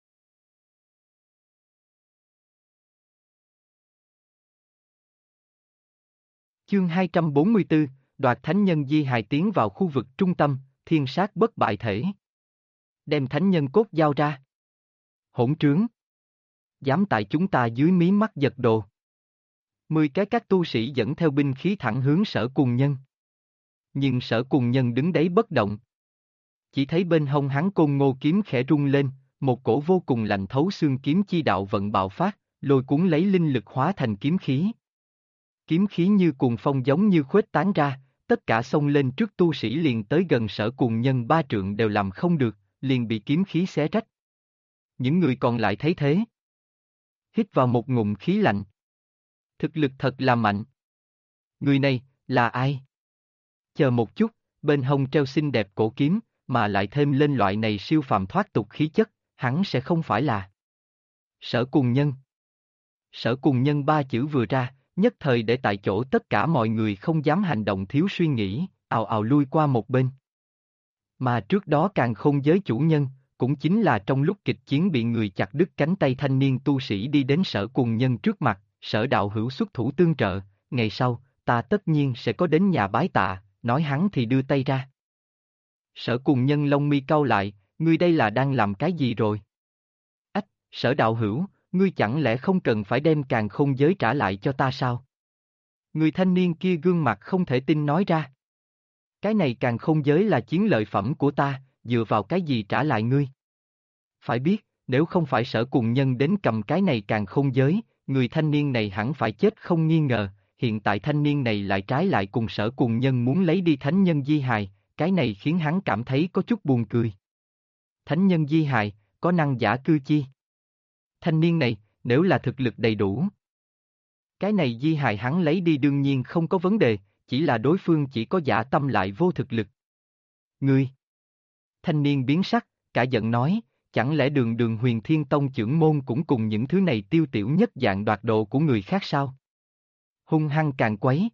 Chương 244, đoạt thánh nhân di hài tiến vào khu vực trung tâm, thiên sát bất bại thể. Đem thánh nhân cốt giao ra. Hỗn trướng. Dám tại chúng ta dưới mí mắt giật đồ. 10 cái các tu sĩ dẫn theo binh khí thẳng hướng Sở Cùng Nhân. Nhưng Sở Cùng Nhân đứng đấy bất động. Chỉ thấy bên hông hắn côn ngô kiếm khẽ rung lên, một cổ vô cùng lạnh thấu xương kiếm chi đạo vận bạo phát, lôi cuốn lấy linh lực hóa thành kiếm khí. Kiếm khí như cuồng phong giống như khuếch tán ra, tất cả xông lên trước tu sĩ liền tới gần Sở Cùng Nhân 3 trượng đều làm không được, liền bị kiếm khí xé rách. Những người còn lại thấy thế. Hít vào một ngụm khí lạnh. Thực lực thật là mạnh. Người này, là ai? Chờ một chút, bên hông treo xinh đẹp cổ kiếm, mà lại thêm lên loại này siêu phàm thoát tục khí chất, hắn sẽ không phải là Sở Cùng Nhân. Sở Cùng Nhân 3 chữ vừa ra, nhất thời để tại chỗ tất cả mọi người không dám hành động thiếu suy nghĩ, ào ào lui qua một bên. Mà trước đó càng không giới chủ nhân, cũng chính là trong lúc kịch chiến bị người chặt đứt cánh tay thanh niên tu sĩ đi đến Sở Cùng Nhân trước mặt, Sở đạo hữu xuất thủ tương trợ, ngày sau, ta tất nhiên sẽ có đến nhà bái tạ, nói hắn thì đưa tay ra. Sở Cùng Nhân lông mi cau lại, ngươi đây là đang làm cái gì rồi? Ách, Sở đạo hữu, ngươi chẳng lẽ không cần phải đem càn khôn giới trả lại cho ta sao? Người thanh niên kia gương mặt không thể tin nói ra. Cái này càn khôn giới là chiến lợi phẩm của ta, dựa vào cái gì trả lại ngươi? Phải biết, nếu không phải Sở Cùng Nhân đến cầm cái này càn khôn giới, người thanh niên này hẳn phải chết không nghi ngờ, hiện tại thanh niên này lại trái lại cùng Sở Cùng Nhân muốn lấy đi thánh nhân di hài, cái này khiến hắn cảm thấy có chút buồn cười. Thánh nhân di hài, có năng giả cư chi? Thanh niên này, nếu là thực lực đầy đủ. Cái này di hài hắn lấy đi đương nhiên không có vấn đề, chỉ là đối phương chỉ có giả tâm lại vô thực lực. Ngươi! Thanh niên biến sắc, cả giận nói, chẳng lẽ đường đường Huyền Thiên Tông trưởng môn cũng cùng những thứ này tiêu tiểu nhất dạng đoạt đồ của người khác sao? Hung hăng càng quấy.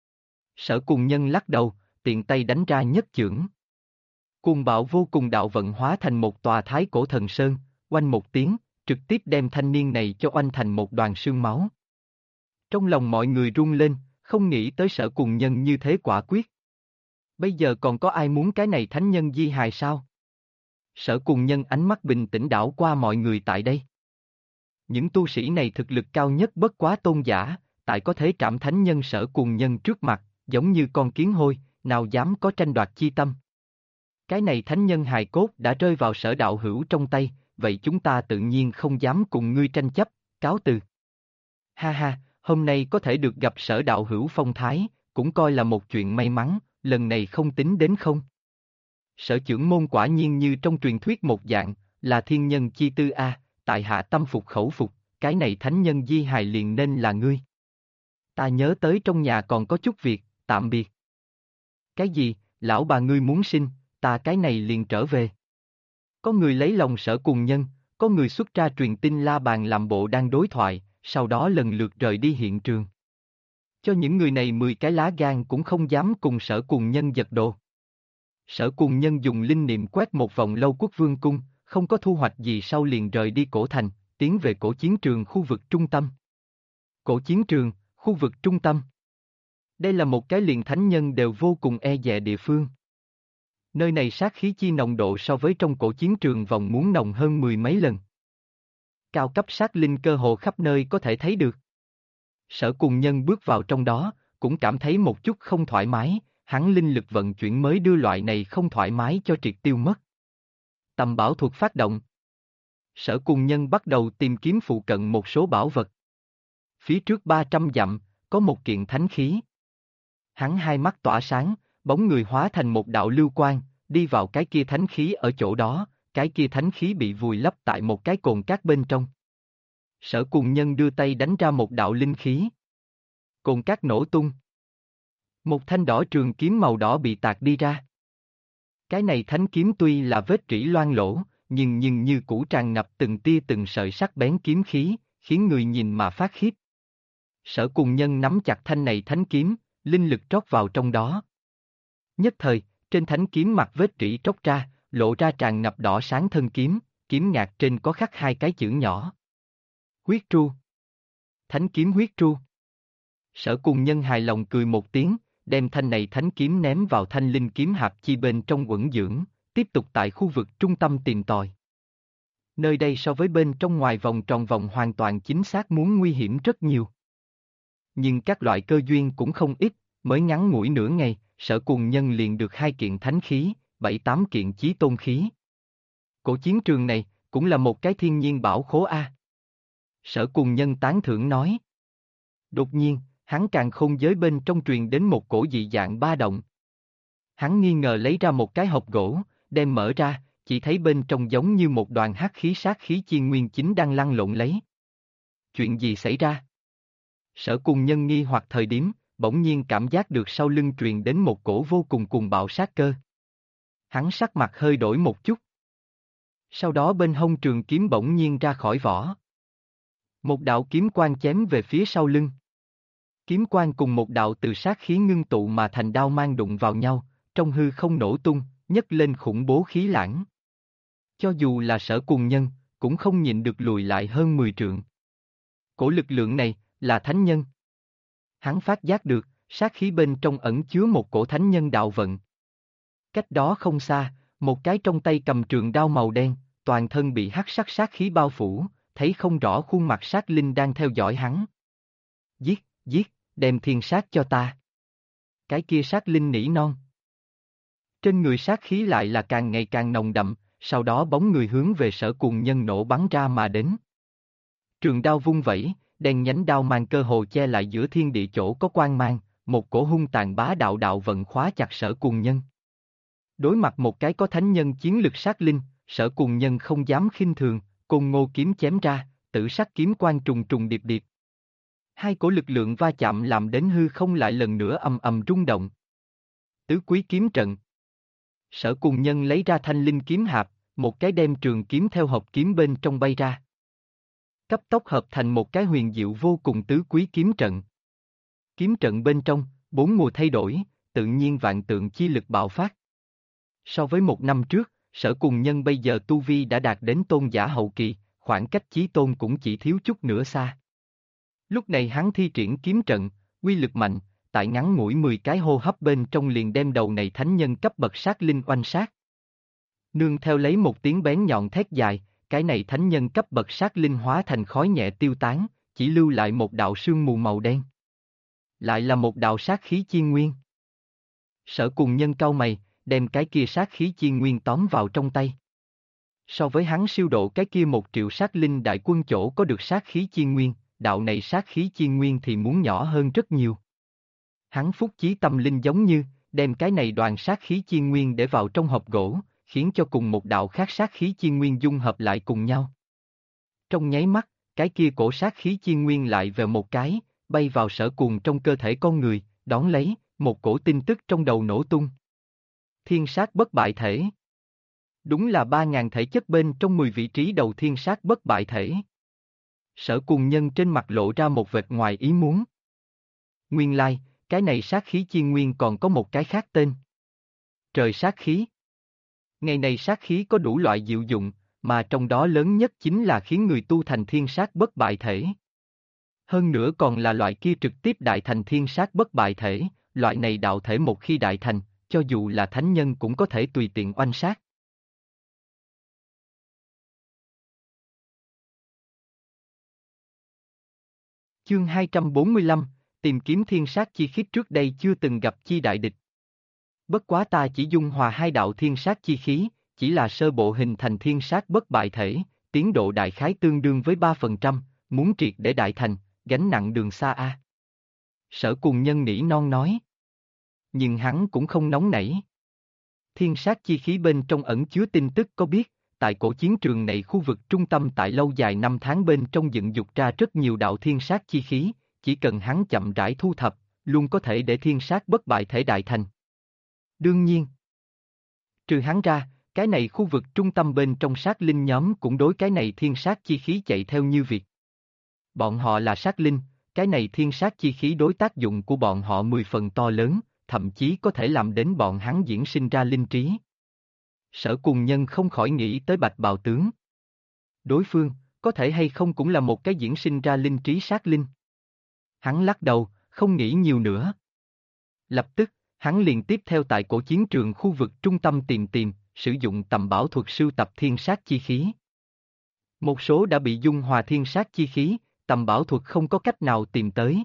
Sở Cùng Nhân lắc đầu, tiện tay đánh ra nhất chưởng. Cuồng bạo vô cùng đạo vận hóa thành một tòa thái cổ thần sơn, oanh một tiếng, trực tiếp đem thanh niên này cho oanh thành một đoàn sương máu. Trong lòng mọi người run lên, không nghĩ tới Sở Cùng Nhân như thế quả quyết. Bây giờ còn có ai muốn cái này thánh nhân di hài sao? Sở Cùng Nhân ánh mắt bình tĩnh đảo qua mọi người tại đây. Những tu sĩ này thực lực cao nhất bất quá tôn giả, tại có thể trảm thánh nhân Sở Cùng Nhân trước mặt, giống như con kiến hôi, nào dám có tranh đoạt chi tâm. Cái này thánh nhân hài cốt đã rơi vào Sở đạo hữu trong tay, vậy chúng ta tự nhiên không dám cùng ngươi tranh chấp, cáo từ. Ha ha, hôm nay có thể được gặp Sở đạo hữu phong thái, cũng coi là một chuyện may mắn, lần này không tính đến không. Sở trưởng môn quả nhiên như trong truyền thuyết một dạng, Là thiên nhân chi tư a, tại hạ tâm phục khẩu phục, cái này thánh nhân di hài liền nên là ngươi. Ta nhớ tới trong nhà còn có chút việc, tạm biệt. Cái gì, lão bà ngươi muốn sinh, ta cái này liền trở về. Có người lấy lòng Sở Cùng Nhân, có người xuất ra truyền tin la bàn làm bộ đang đối thoại, sau đó lần lượt rời đi hiện trường. Cho những người này 10 cái lá gan cũng không dám cùng Sở Cùng Nhân giật đồ. Sở Cùng Nhân dùng linh niệm quét một vòng Lâu Quốc Vương cung, không có thu hoạch gì sau liền rời đi cổ thành, tiến về cổ chiến trường khu vực trung tâm. Cổ chiến trường, khu vực trung tâm. Đây là một cái liền thánh nhân đều vô cùng e dè địa phương. Nơi này sát khí chi nồng độ so với trong cổ chiến trường vòng muốn nồng hơn 10 mấy lần. Cao cấp sát linh cơ hồ khắp nơi có thể thấy được. Sở Cùng Nhân bước vào trong đó, cũng cảm thấy một chút không thoải mái, hắn linh lực vận chuyển mới đưa loại này không thoải mái cho triệt tiêu mất. Tầm bảo thuật phát động. Sở Cùng Nhân bắt đầu tìm kiếm phụ cận một số bảo vật. Phía trước 300 dặm, có một kiện thánh khí. Hắn hai mắt tỏa sáng, bóng người hóa thành một đạo lưu quang, đi vào cái kia thánh khí ở chỗ đó, cái kia thánh khí bị vùi lấp tại một cái cồn cát bên trong. Sở Cùng Nhân đưa tay đánh ra một đạo linh khí. Cồn cát nổ tung. Một thanh đỏ trường kiếm màu đỏ bị tạc đi ra. Cái này thánh kiếm tuy là vết rỉ loang lỗ, nhưng như cũ tràn ngập từng tia từng sợi sắc bén kiếm khí, khiến người nhìn mà phát khiếp. Sở Cùng Nhân nắm chặt thanh này thánh kiếm, linh lực trót vào trong đó. Nhất thời, trên thánh kiếm mặt vết rỉ tróc ra, lộ ra tràn ngập đỏ sáng thân kiếm, kiếm ngạc trên có khắc hai cái chữ nhỏ. Huyết tru. Thánh kiếm huyết tru. Sở Cùng Nhân hài lòng cười một tiếng, đem thanh này thánh kiếm ném vào thanh linh kiếm hạp chi bên trong uẩn dưỡng, tiếp tục tại khu vực trung tâm tìm tòi. Nơi đây so với bên trong ngoài vòng tròn vòng hoàn toàn chính xác muốn nguy hiểm rất nhiều. Nhưng các loại cơ duyên cũng không ít, mới ngắn ngủi nửa ngày, Sở Cùng Nhân liền được 2 kiện thánh khí, 7-8 kiện chí tôn khí. Cổ chiến trường này, cũng là một cái thiên nhiên bảo khố a. Sở Cùng Nhân tán thưởng nói. Đột nhiên, hắn càng khôn giới bên trong truyền đến một cổ dị dạng ba động. Hắn nghi ngờ lấy ra một cái hộp gỗ, đem mở ra, chỉ thấy bên trong giống như một đoàn hắc khí sát khí chi nguyên chính đang lăn lộn lấy. Chuyện gì xảy ra? Sở Cùng Nhân nghi hoặc thời điểm, bỗng nhiên cảm giác được sau lưng truyền đến một cổ vô cùng cuồng bạo sát cơ. Hắn sắc mặt hơi đổi một chút. Sau đó bên hông trường kiếm bỗng nhiên ra khỏi vỏ. Một đạo kiếm quang chém về phía sau lưng. Kiếm quang cùng một đạo từ sát khí ngưng tụ mà thành đao mang đụng vào nhau, trong hư không nổ tung, nhấc lên khủng bố khí lãng. Cho dù là Sở Cùng Nhân, cũng không nhịn được lùi lại hơn 10 trượng. Cổ lực lượng này, là thánh nhân. Hắn phát giác được, sát khí bên trong ẩn chứa một cổ thánh nhân đạo vận. Cách đó không xa, một cái trong tay cầm trường đao màu đen, toàn thân bị hắc sắc sát khí bao phủ, thấy không rõ khuôn mặt sát linh đang theo dõi hắn. Giết, giết, đem thiên sát cho ta. Cái kia sát linh nỉ non. Trên người sát khí lại là càng ngày càng nồng đậm, sau đó bóng người hướng về Sở Cùng Nhân nổ bắn ra mà đến. Trường đao vung vẩy, đen nhánh đao mang cơ hồ che lại giữa thiên địa chỗ có quang mang, một cổ hung tàn bá đạo đạo vận khóa chặt Sở Cùng Nhân. Đối mặt một cái có thánh nhân chiến lực sát linh, Sở Cùng Nhân không dám khinh thường, côn ngô kiếm chém ra, tử sắc kiếm quang trùng trùng điệp điệp. Hai cổ lực lượng va chạm làm đến hư không lại lần nữa ầm ầm rung động. Tứ quý kiếm trận. Sở Cùng Nhân lấy ra thanh linh kiếm hạp, một cái đem trường kiếm theo hộp kiếm bên trong bay ra. Cấp tốc hợp thành một cái huyền diệu vô cùng tứ quý kiếm trận. Kiếm trận bên trong, 4 mùa thay đổi, tự nhiên vạn tượng chi lực bạo phát. So với 1 năm trước, Sở Cùng Nhân bây giờ tu vi đã đạt đến tôn giả hậu kỳ, khoảng cách chí tôn cũng chỉ thiếu chút nữa xa. Lúc này hắn thi triển kiếm trận, uy lực mạnh, tại ngắn ngủi 10 cái hô hấp bên trong liền đem đầu này thánh nhân cấp bậc sát linh oanh sát. Nương theo lấy một tiếng bén nhọn thét dài, cái này thánh nhân cấp bậc sát linh hóa thành khói nhẹ tiêu tán, chỉ lưu lại một đạo sương mù màu đen. Lại là một đạo sát khí chi nguyên. Sở Cùng Nhân cau mày, đem cái kia sát khí chi nguyên tóm vào trong tay. So với hắn siêu độ cái kia 1 triệu sát linh đại quân chỗ có được sát khí chi nguyên, đạo này sát khí chi nguyên thì muốn nhỏ hơn rất nhiều. Hắn phúc chí tâm linh giống như, đem cái này đoàn sát khí chi nguyên để vào trong hộp gỗ, khiến cho cùng một đạo khác sát khí chi nguyên dung hợp lại cùng nhau. Trong nháy mắt, cái kia cổ sát khí chi nguyên lại về một cái, bay vào Sở Cuồng trong cơ thể con người, đón lấy, một cổ tin tức trong đầu nổ tung. Thiên sát bất bại thể. Đúng là 3.000 thể chất bên trong 10 vị trí đầu thiên sát bất bại thể. Sở Cuồng nhân trên mặt lộ ra một vệt ngoài ý muốn. Nguyên lai, cái này sát khí chi nguyên còn có một cái khác tên. Trời sát khí. Ngày này sát khí có đủ loại diệu dụng, mà trong đó lớn nhất chính là khiến người tu thành thiên sát bất bại thể. Hơn nữa còn là loại kia trực tiếp đại thành thiên sát bất bại thể, loại này đạo thể một khi đại thành, cho dù là thánh nhân cũng có thể tùy tiện oanh sát. Chương 245, tìm kiếm thiên sát chi khí trước đây chưa từng gặp chi đại địch. Bất quá ta chỉ dung hòa hai đạo thiên sát chi khí, chỉ là sơ bộ hình thành thiên sát bất bại thể, tiến độ đại khái tương đương với 3%, muốn triệt để đại thành, gánh nặng đường xa a. Sở Cuồng nhân nỉ non nói. Nhưng hắn cũng không nóng nảy. Thiên sát chi khí bên trong ẩn chứa tin tức có biết, tại cổ chiến trường này khu vực trung tâm tại lâu dài năm tháng bên trong dựng dục ra rất nhiều đạo thiên sát chi khí, chỉ cần hắn chậm rãi thu thập, luôn có thể để thiên sát bất bại thể đại thành. Đương nhiên, trừ hắn ra, cái này khu vực trung tâm bên trong sát linh nhóm cũng đối cái này thiên sát chi khí chạy theo như việc. Bọn họ là sát linh, cái này thiên sát chi khí đối tác dụng của bọn họ 10 phần to lớn, thậm chí có thể làm đến bọn hắn diễn sinh ra linh trí. Sở Cuồng nhân không khỏi nghĩ tới Bạch Bào tướng. Đối phương, có thể hay không cũng là một cái diễn sinh ra linh trí sát linh. Hắn lắc đầu, không nghĩ nhiều nữa. Lập tức, hắn liền tiếp theo tại cổ chiến trường khu vực trung tâm tìm, sử dụng tầm bảo thuật sưu tập thiên sát chi khí. Một số đã bị dung hòa thiên sát chi khí, tầm bảo thuật không có cách nào tìm tới.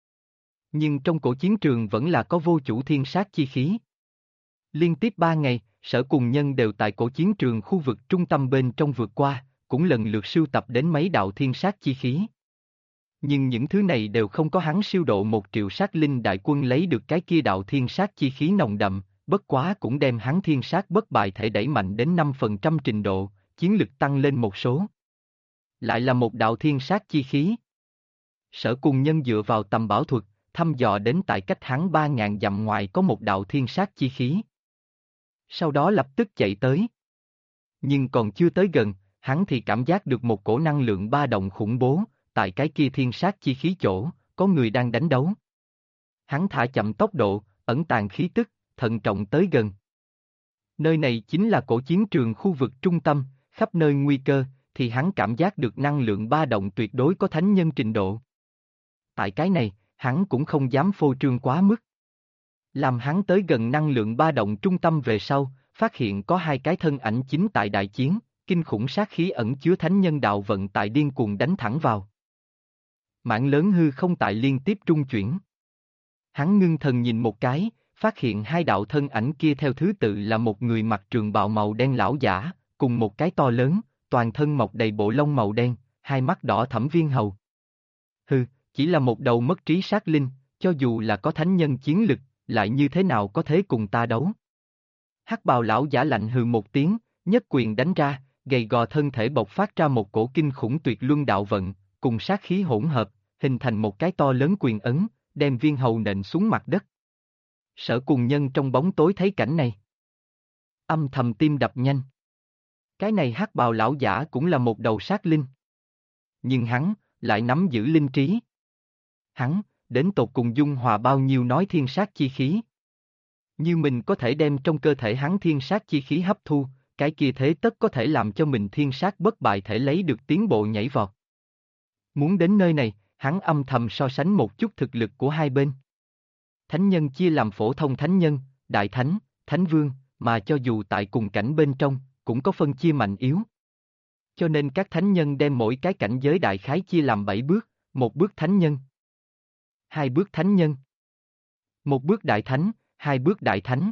Nhưng trong cổ chiến trường vẫn là có vô chủ thiên sát chi khí. Liên tiếp 3 ngày, Sở Cuồng nhân đều tại cổ chiến trường khu vực trung tâm bên trong vượt qua, cũng lần lượt sưu tập đến mấy đạo thiên sát chi khí. Nhưng những thứ này đều không có hắn siêu độ 1 triệu sát linh đại quân lấy được cái kia đạo thiên sát chi khí nồng đậm, bất quá cũng đem hắn thiên sát bất bại thể đẩy mạnh đến 5% trình độ, chiến lực tăng lên một số. Lại là một đạo thiên sát chi khí. Sở Cuồng nhân dựa vào tầm bảo thuật, thăm dò đến tại cách hắn 3.000 dặm ngoài có một đạo thiên sát chi khí. Sau đó lập tức chạy tới. Nhưng còn chưa tới gần, hắn thì cảm giác được một cổ năng lượng ba động khủng bố, tại cái kia thiên sát chi khí chỗ, có người đang đánh đấu. Hắn thả chậm tốc độ, ẩn tàng khí tức, thận trọng tới gần. Nơi này chính là cổ chiến trường khu vực trung tâm, khắp nơi nguy cơ, thì hắn cảm giác được năng lượng ba động tuyệt đối có thánh nhân trình độ. Tại cái này, hắn cũng không dám phô trương quá mức. Làm hắn tới gần năng lượng ba động trung tâm về sau, phát hiện có 2 cái thân ảnh chính tại đại chiến, kinh khủng sát khí ẩn chứa thánh nhân đạo vận tại điên cuồng đánh thẳng vào. Mảng lớn hư không tại liên tiếp trung chuyển. Hắn ngưng thần nhìn một cái, phát hiện 2 đạo thân ảnh kia theo thứ tự là một người mặc trường bào màu đen lão giả, cùng một cái to lớn, toàn thân mọc đầy bộ lông màu đen, hai mắt đỏ thẫm viên hầu. Hừ, chỉ là một đầu mất trí sát linh, cho dù là có thánh nhân chiến lực, lại như thế nào có thể cùng ta đấu. Hắc bào lão giả lạnh hừ một tiếng, nhất quyền đánh ra, gầy gò thân thể bộc phát ra một cổ kinh khủng tuyệt luân đạo vận, cùng sát khí hỗn hợp, hình thành một cái to lớn quyền ấn, đem viên hầu nện xuống mặt đất. Sở Cuồng nhân trong bóng tối thấy cảnh này. Âm thầm tim đập nhanh. Cái này hắc bào lão giả cũng là một đầu sát linh. Nhưng hắn, lại nắm giữ linh trí. Hắn, đến tột cùng dung hòa bao nhiêu nói thiên sát chi khí. Như mình có thể đem trong cơ thể hắn thiên sát chi khí hấp thu, cái kia thế tất có thể làm cho mình thiên sát bất bại thể lấy được tiến bộ nhảy vọt. Muốn đến nơi này, hắn âm thầm so sánh một chút thực lực của hai bên. Thánh nhân chia làm phổ thông thánh nhân, đại thánh, thánh vương, mà cho dù tại cùng cảnh bên trong, cũng có phân chia mạnh yếu. Cho nên các thánh nhân đem mỗi cái cảnh giới đại khái chia làm 7 bước, 1 bước thánh nhân, 2 bước thánh nhân, 1 bước đại thánh, 2 bước đại thánh,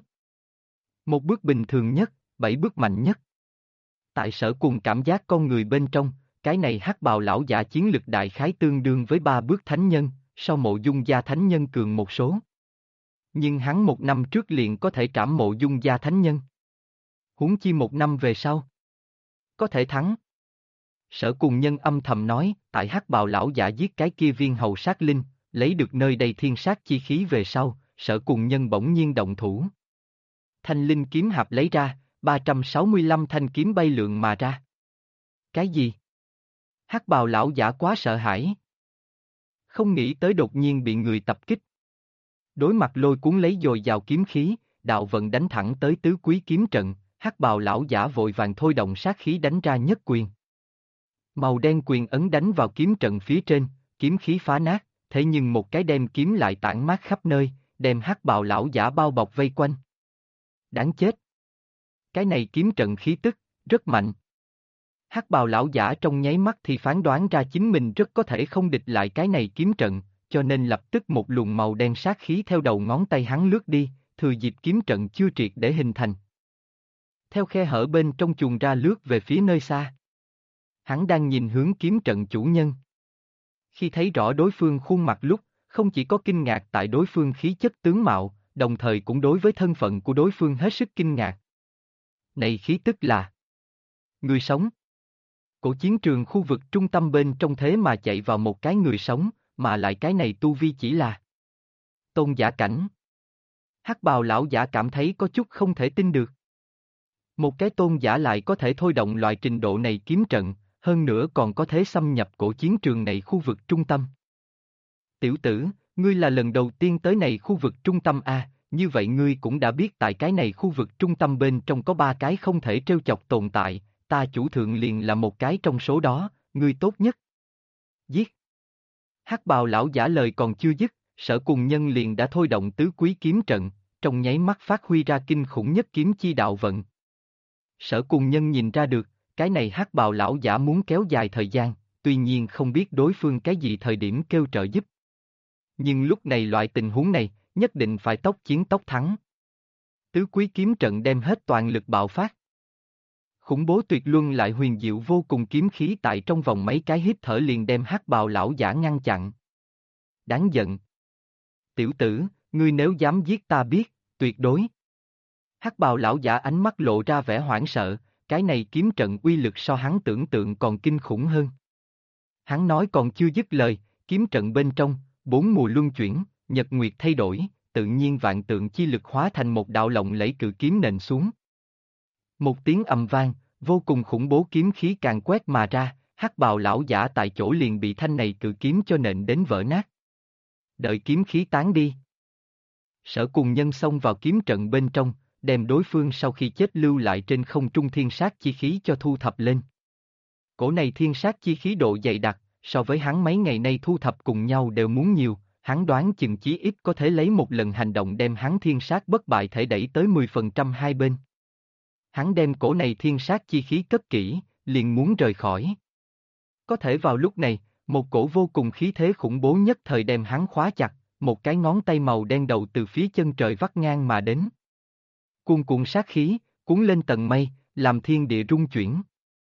1 bước bình thường nhất, 7 bước mạnh nhất. Tại Sở Cuồng cảm giác con người bên trong, cái này hắc bào lão giả chiến lực đại khái tương đương với 3 bước thánh nhân, so Mộ Dung gia thánh nhân cường một số. Nhưng hắn 1 năm trước liền có thể trảm Mộ Dung gia thánh nhân. Huống chi một năm về sau. Có thể thắng. Sở Cùng Nhân âm thầm nói, tại Hắc Bào lão giả giết cái kia viên hầu sát linh, lấy được nơi đây thiên sát chi khí về sau, Sở Cùng Nhân bỗng nhiên động thủ. Thanh linh kiếm hạp lấy ra, 365 thanh kiếm bay lượn mà ra. Cái gì? Hắc Bào lão giả quá sợ hãi. Không nghĩ tới đột nhiên bị người tập kích. Đối mặt lôi cuốn lấy dồi dào kiếm khí, đạo vận đánh thẳng tới tứ quý kiếm trận, Hắc Bào lão giả vội vàng thôi động sát khí đánh ra nhất quyền. Màu đen quyền ấn đánh vào kiếm trận phía trên, kiếm khí phá nát, thế nhưng một cái đem kiếm lại tản mát khắp nơi, đem Hắc Bào lão giả bao bọc vây quanh. Đáng chết! Cái này kiếm trận khí tức, rất mạnh. Hắc Bào lão giả trong nháy mắt thì phán đoán ra chính mình rất có thể không địch lại cái này kiếm trận, cho nên lập tức một luồng màu đen sát khí theo đầu ngón tay hắn lướt đi, thừa dịp kiếm trận chưa triệt để hình thành. Theo khe hở bên trong chuồn ra lướt về phía nơi xa. Hắn đang nhìn hướng kiếm trận chủ nhân. Khi thấy rõ đối phương khuôn mặt lúc, không chỉ có kinh ngạc tại đối phương khí chất tướng mạo, đồng thời cũng đối với thân phận của đối phương hết sức kinh ngạc. Này khí tức là người sống. Cổ chiến trường khu vực trung tâm bên trong thế mà chạy vào một cái người sống, mà lại cái này tu vi chỉ là tôn giả cảnh. Hắc Bào lão giả cảm thấy có chút không thể tin được. Một cái tôn giả lại có thể thôi động loại trình độ này kiếm trận, hơn nữa còn có thể xâm nhập cổ chiến trường này khu vực trung tâm. Tiểu tử, ngươi là lần đầu tiên tới này khu vực trung tâm a, như vậy ngươi cũng đã biết tại cái này khu vực trung tâm bên trong có 3 cái không thể trêu chọc tồn tại, ta chủ thượng liền là một cái trong số đó, ngươi tốt nhất. Giết! Hắc Bào lão giả lời còn chưa dứt, Sở Cùng Nhân liền đã thôi động tứ quý kiếm trận, trong nháy mắt phát huy ra kinh khủng nhất kiếm chi đạo vận. Sở Cùng Nhân nhìn ra được, cái này Hắc Bào lão giả muốn kéo dài thời gian, tuy nhiên không biết đối phương cái gì thời điểm kêu trợ giúp. Nhưng lúc này loại tình huống này, nhất định phải tốc chiến tốc thắng. Tứ quý kiếm trận đem hết toàn lực bạo phát. Khủng bố tuyệt luân lại huyền diệu vô cùng kiếm khí tại trong vòng mấy cái hít thở liền đem Hắc Bào lão giả ngăn chặn. Đáng giận. Tiểu tử, ngươi nếu dám giết ta biết, tuyệt đối. Hắc Bào lão giả ánh mắt lộ ra vẻ hoảng sợ, cái này kiếm trận uy lực so hắn tưởng tượng còn kinh khủng hơn. Hắn nói còn chưa dứt lời, kiếm trận bên trong, 4 mùa luân chuyển, nhật nguyệt thay đổi, tự nhiên vạn tượng chi lực hóa thành một đạo lộng lẫy cự kiếm nện xuống. Một tiếng ầm vang, vô cùng khủng bố kiếm khí càng quét mà ra, Hắc Bào lão giả tại chỗ liền bị thanh này cự kiếm cho nện đến vỡ nát. Đợi kiếm khí tán đi. Sở Cùng Nhân xông vào kiếm trận bên trong, đem đối phương sau khi chết lưu lại trên không trung thiên sát chi khí cho thu thập lên. Cổ này thiên sát chi khí độ dày đặc, so với hắn mấy ngày nay thu thập cùng nhau đều muốn nhiều, hắn đoán chừng chí ít có thể lấy một lần hành động đem hắn thiên sát bất bại thể đẩy tới 10% hai bên. Hắn đem cổ này thiên sát chi khí cất kỹ, liền muốn rời khỏi. Có thể vào lúc này, một cổ vô cùng khí thế khủng bố nhất thời đem hắn khóa chặt, một cái ngón tay màu đen đầu từ phía chân trời vắt ngang mà đến. Cuồn cuộn sát khí, cuốn lên tầng mây, làm thiên địa rung chuyển.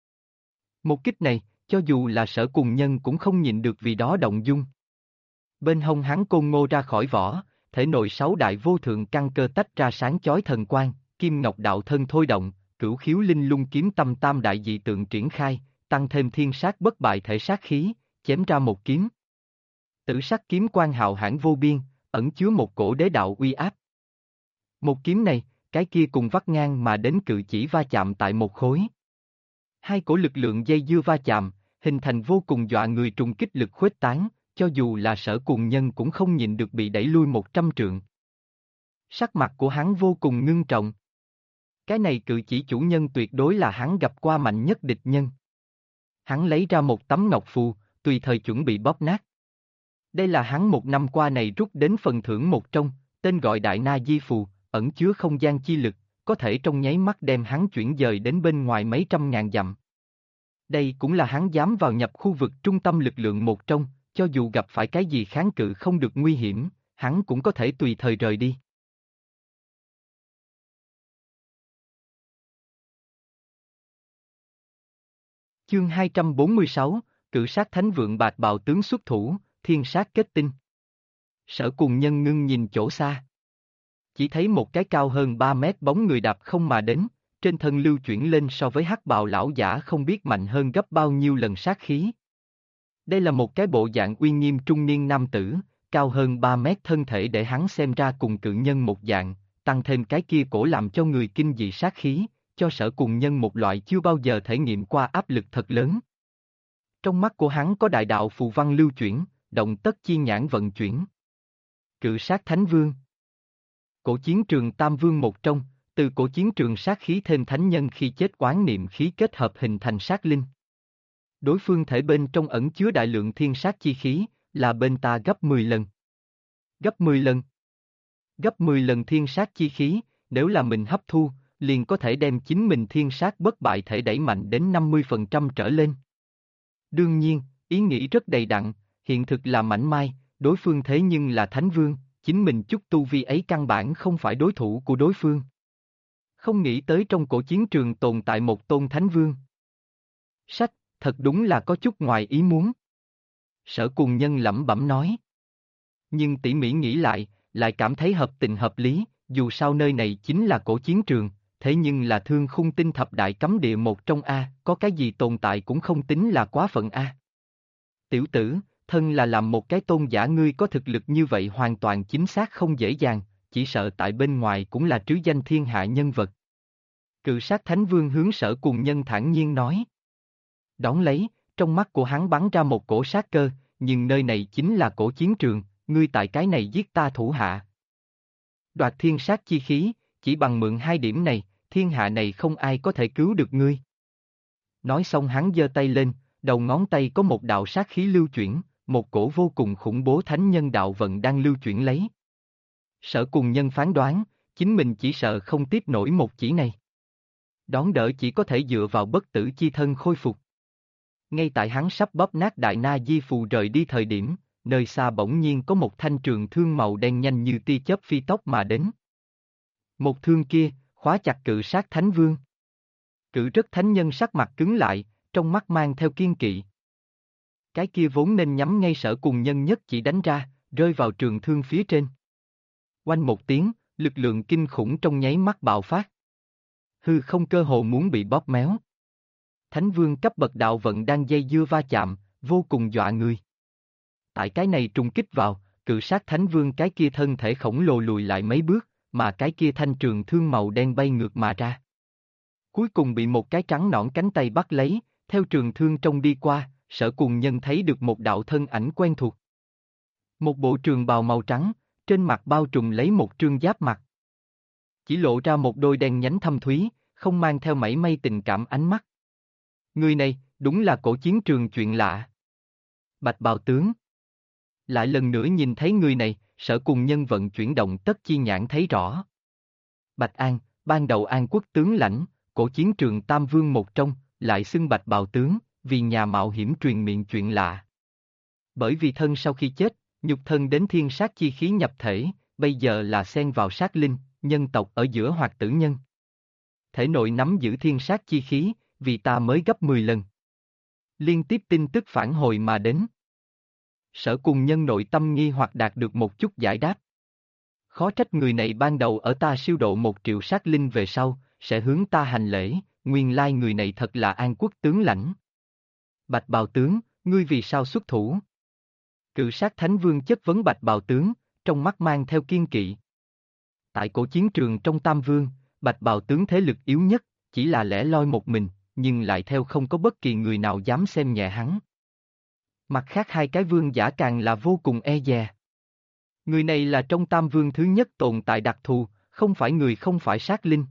Một kích này, cho dù là Sở Cùng Nhân cũng không nhịn được vì đó động dung. Bên hông hắn côn ngô ra khỏi vỏ, thể nội 6 đại vô thượng căn cơ tách ra sáng chói thần quang, kim ngọc đạo thân thôi động, cửu khiếu linh lung kiếm tâm tam đại dị tượng triển khai, tăng thêm thiên sát bất bại thể sát khí, chém ra một kiếm. Tử sắc kiếm quang hạo hãn vô biên, ẩn chứa một cổ đế đạo uy áp. Một kiếm này, cái kia cùng vắt ngang mà đến cự chỉ va chạm tại một khối. Hai cổ lực lượng dây dưa va chạm, hình thành vô cùng dọa người trùng kích lực khuếch tán, cho dù là Sở Cùng Nhân cũng không nhịn được bị đẩy lui 100 trượng. Sắc mặt của hắn vô cùng ngưng trọng. Cái này cự chỉ chủ nhân tuyệt đối là hắn gặp qua mạnh nhất địch nhân. Hắn lấy ra một tấm ngọc phù, tùy thời chuẩn bị bóp nát. Đây là hắn một năm qua này rút đến phần thưởng một trong, tên gọi Đại Na Di Phù, ẩn chứa không gian chi lực, có thể trong nháy mắt đem hắn chuyển dời đến bên ngoài mấy trăm ngàn dặm. Đây cũng là hắn dám vào nhập khu vực trung tâm lực lượng một trong, cho dù gặp phải cái gì kháng cự không được nguy hiểm, hắn cũng có thể tùy thời rời đi. Chương 246, Cự sát thánh vượng bạch bào tướng xuất thủ, thiên sát kết tinh. Sở Cùng Nhân ngưng nhìn chỗ xa. Chỉ thấy một cái cao hơn 3 mét bóng người đạp không mà đến, trên thân lưu chuyển lên so với hắc bào lão giả không biết mạnh hơn gấp bao nhiêu lần sát khí. Đây là một cái bộ dạng uy nghiêm trung niên nam tử, cao hơn 3 mét thân thể để hắn xem ra cùng cự nhân một dạng, tăng thêm cái kia cổ làm cho người kinh dị sát khí, cho Sở Cùng Nhân một loại chưa bao giờ thể nghiệm qua áp lực thật lớn. Trong mắt của hắn có đại đạo phù văn lưu chuyển, động tất chi nhãn vận chuyển. Cự sát Thánh Vương. Cổ chiến trường Tam Vương một trong, từ cổ chiến trường sát khí thêm thánh nhân khi chết oán niệm khí kết hợp hình thành sát linh. Đối phương thể bên trong ẩn chứa đại lượng thiên sát chi khí, là bên ta gấp 10 lần. Gấp 10 lần. Gấp 10 lần thiên sát chi khí, nếu là mình hấp thu, liền có thể đem chính mình thiên sát bất bại thể đẩy mạnh đến 50% trở lên. Đương nhiên, ý nghĩ rất đầy đặn, hiện thực là mảnh mai, đối phương thế nhưng là Thánh Vương, chính mình chút tu vi ấy căn bản không phải đối thủ của đối phương. Không nghĩ tới trong cổ chiến trường tồn tại một tôn Thánh Vương. Sách, thật đúng là có chút ngoài ý muốn. Sở Cùng Nhân lẩm bẩm nói. Nhưng tỉ mỉ nghĩ lại cảm thấy hợp tình hợp lý, dù sao nơi này chính là cổ chiến trường, thế nhưng là Thương Khung Tinh thập đại cấm địa một trong A, có cái gì tồn tại cũng không tính là quá phận A. Tiểu tử, thân là làm một cái tôn giả ngươi có thực lực như vậy hoàn toàn chính xác không dễ dàng, chỉ sợ tại bên ngoài cũng là trứ danh thiên hạ nhân vật. Cự sát Thánh Vương hướng Sở Cùng Nhân thản nhiên nói. Đón lấy, trong mắt của hắn bắn ra một cổ sát cơ, nhưng nơi này chính là cổ chiến trường, ngươi tại cái này giết ta thủ hạ. Đoạt thiên sát chi khí, chỉ bằng mượn hai điểm này, thiên hạ này không ai có thể cứu được ngươi. Nói xong hắn giơ tay lên, đầu ngón tay có một đạo sát khí lưu chuyển, một cổ vô cùng khủng bố thánh nhân đạo vận đang lưu chuyển lấy. Sở Cùng Nhân phán đoán, chính mình chỉ sợ không tiếp nổi một chỉ này. Đón đỡ chỉ có thể dựa vào bất tử chi thân khôi phục. Ngay tại hắn sắp bóp nát đại na di phù rời đi thời điểm, nơi xa bỗng nhiên có một thanh trường thương màu đen nhanh như tia chớp phi tốc mà đến. Một thương kia, khóa chặt cự sát Thánh Vương. Cự rất thánh nhân sắc mặt cứng lại, trong mắt mang theo kiên kỵ. Cái kia vốn nên nhắm ngay Sở Cùng Nhân nhất chỉ đánh ra, rơi vào trường thương phía trên. Oanh một tiếng, lực lượng kinh khủng trong nháy mắt bạo phát. Hư không cơ hồ muốn bị bóp méo. Thánh Vương cấp bậc đạo vận đang dây dưa va chạm, vô cùng dọa người. Tại cái này trùng kích vào, cự sát Thánh Vương cái kia thân thể khổng lồ lùi lại mấy bước, mà cái kia thanh trường thương màu đen bay ngược mà ra. Cuối cùng bị một cái trắng nõn cánh tay bắt lấy, theo trường thương trông đi qua, Sở Cùng Nhân thấy được một đạo thân ảnh quen thuộc. Một bộ trường bào màu trắng, trên mặt bao trùm lấy một trương giáp mặt. Chỉ lộ ra một đôi đen nhánh thâm thúy, không mang theo mảy may tình cảm ánh mắt. Người này, đúng là cổ chiến trường chuyện lạ. Bạch bào tướng. Lại lần nữa nhìn thấy người này, Sở Cùng Nhân vận chuyển động tất chi nhãn thấy rõ. Bạch An, ban đầu An quốc tướng lãnh, cổ chiến trường Tam Vương một trong, lại xưng Bạch bào tướng, vì nhà mạo hiểm truyền miệng chuyện lạ. Bởi vì thân sau khi chết, nhục thân đến thiên sát chi khí nhập thể, bây giờ là xen vào sát linh, nhân tộc ở giữa hoặc tử nhân. Thể nội nắm giữ thiên sát chi khí, vì ta mới gấp 10 lần. Liên tiếp tin tức phản hồi mà đến. Sở Cùng Nhân nội tâm nghi hoặc đạt được một chút giải đáp. Khó trách người này ban đầu ở ta siêu độ 1 triệu sát linh về sau, sẽ hướng ta hành lễ, nguyên lai người này thật là An quốc tướng lãnh. Bạch bào tướng, ngươi vì sao xuất thủ? Cự sát Thánh Vương chất vấn Bạch bào tướng, trong mắt mang theo kiên kỵ. Tại cổ chiến trường trong Tam Vương, Bạch bào tướng thế lực yếu nhất, chỉ là lẻ loi một mình, nhưng lại theo không có bất kỳ người nào dám xem nhẹ hắn. Mặt khác hai cái vương giả càng là vô cùng e dè. Người này là trong Tam Vương thứ nhất tồn tại đặc thù, không phải người không phải sát linh.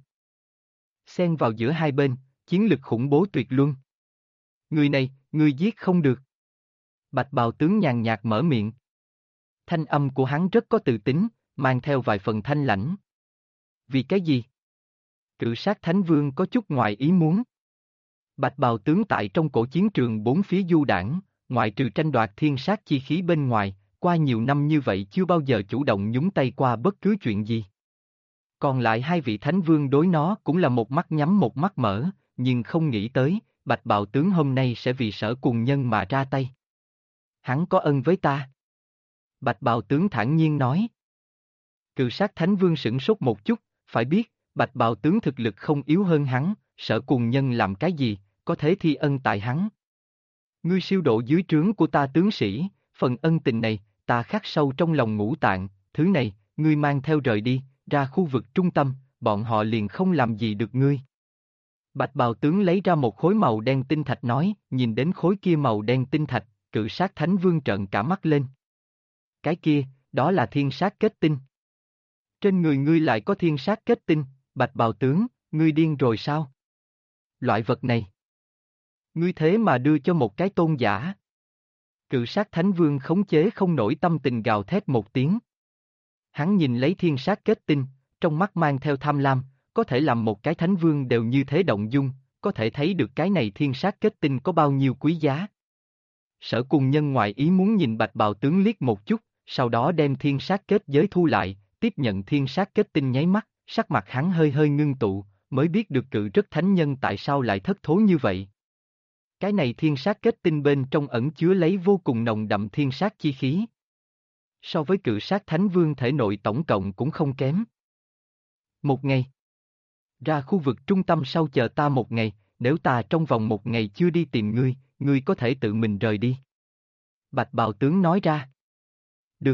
Xen vào giữa hai bên, chiến lực khủng bố tuyệt luân. Người này, người giết không được. Bạch bào tướng nhàn nhạt mở miệng. Thanh âm của hắn rất có tự tính, mang theo vài phần thanh lãnh. Vì cái gì? Cự sát Thánh Vương có chút ngoài ý muốn. Bạch bào tướng tại trong cổ chiến trường bốn phía du đảng, ngoại trừ tranh đoạt thiên sát chi khí bên ngoài, qua nhiều năm như vậy chưa bao giờ chủ động nhúng tay qua bất cứ chuyện gì. Còn lại hai vị Thánh Vương đối nó cũng là một mắt nhắm một mắt mở, nhưng không nghĩ tới, Bạch bào tướng hôm nay sẽ vì Sở Cùng Nhân mà ra tay. Hắn có ân với ta. Bạch bào tướng thản nhiên nói. Cự sát Thánh Vương sửng sốt một chút, phải biết, Bạch bào tướng thực lực không yếu hơn hắn, Sở Cùng Nhân làm cái gì, có thế thi ân tại hắn. Ngươi siêu độ dưới trướng của ta tướng sĩ, phần ân tình này, ta khắc sâu trong lòng ngũ tạng, thứ này, ngươi mang theo rời đi, ra khu vực trung tâm, bọn họ liền không làm gì được ngươi. Bạch bào tướng lấy ra một khối màu đen tinh thạch nói, nhìn đến khối kia màu đen tinh thạch, cự sát thánh vương trợn cả mắt lên. Cái kia, đó là thiên sát kết tinh. Trên người ngươi lại có thiên sát kết tinh, bạch bào tướng, ngươi điên rồi sao? Loại vật này. Ngươi thế mà đưa cho một cái tôn giả. Cự sát thánh vương khống chế không nổi tâm tình gào thét một tiếng. Hắn nhìn lấy thiên sát kết tinh, trong mắt mang theo tham lam, có thể làm một cái thánh vương đều như thế động dung, có thể thấy được cái này thiên sát kết tinh có bao nhiêu quý giá. Sở Cùng Nhân ngoại ý muốn nhìn bạch bào tướng liếc một chút, sau đó đem thiên sát kết giới thu lại, tiếp nhận thiên sát kết tinh nháy mắt, sắc mặt hắn hơi hơi ngưng tụ, mới biết được cự rất thánh nhân tại sao lại thất thố như vậy. Cái này thiên sát kết tinh bên trong ẩn chứa lấy vô cùng nồng đậm thiên sát chi khí. So với cự sát thánh vương thể nội tổng cộng cũng không kém. Một ngày. Ra khu vực trung tâm sau chờ ta một ngày, nếu ta trong vòng một ngày chưa đi tìm ngươi, ngươi có thể tự mình rời đi. Bạch bào tướng nói ra. Được.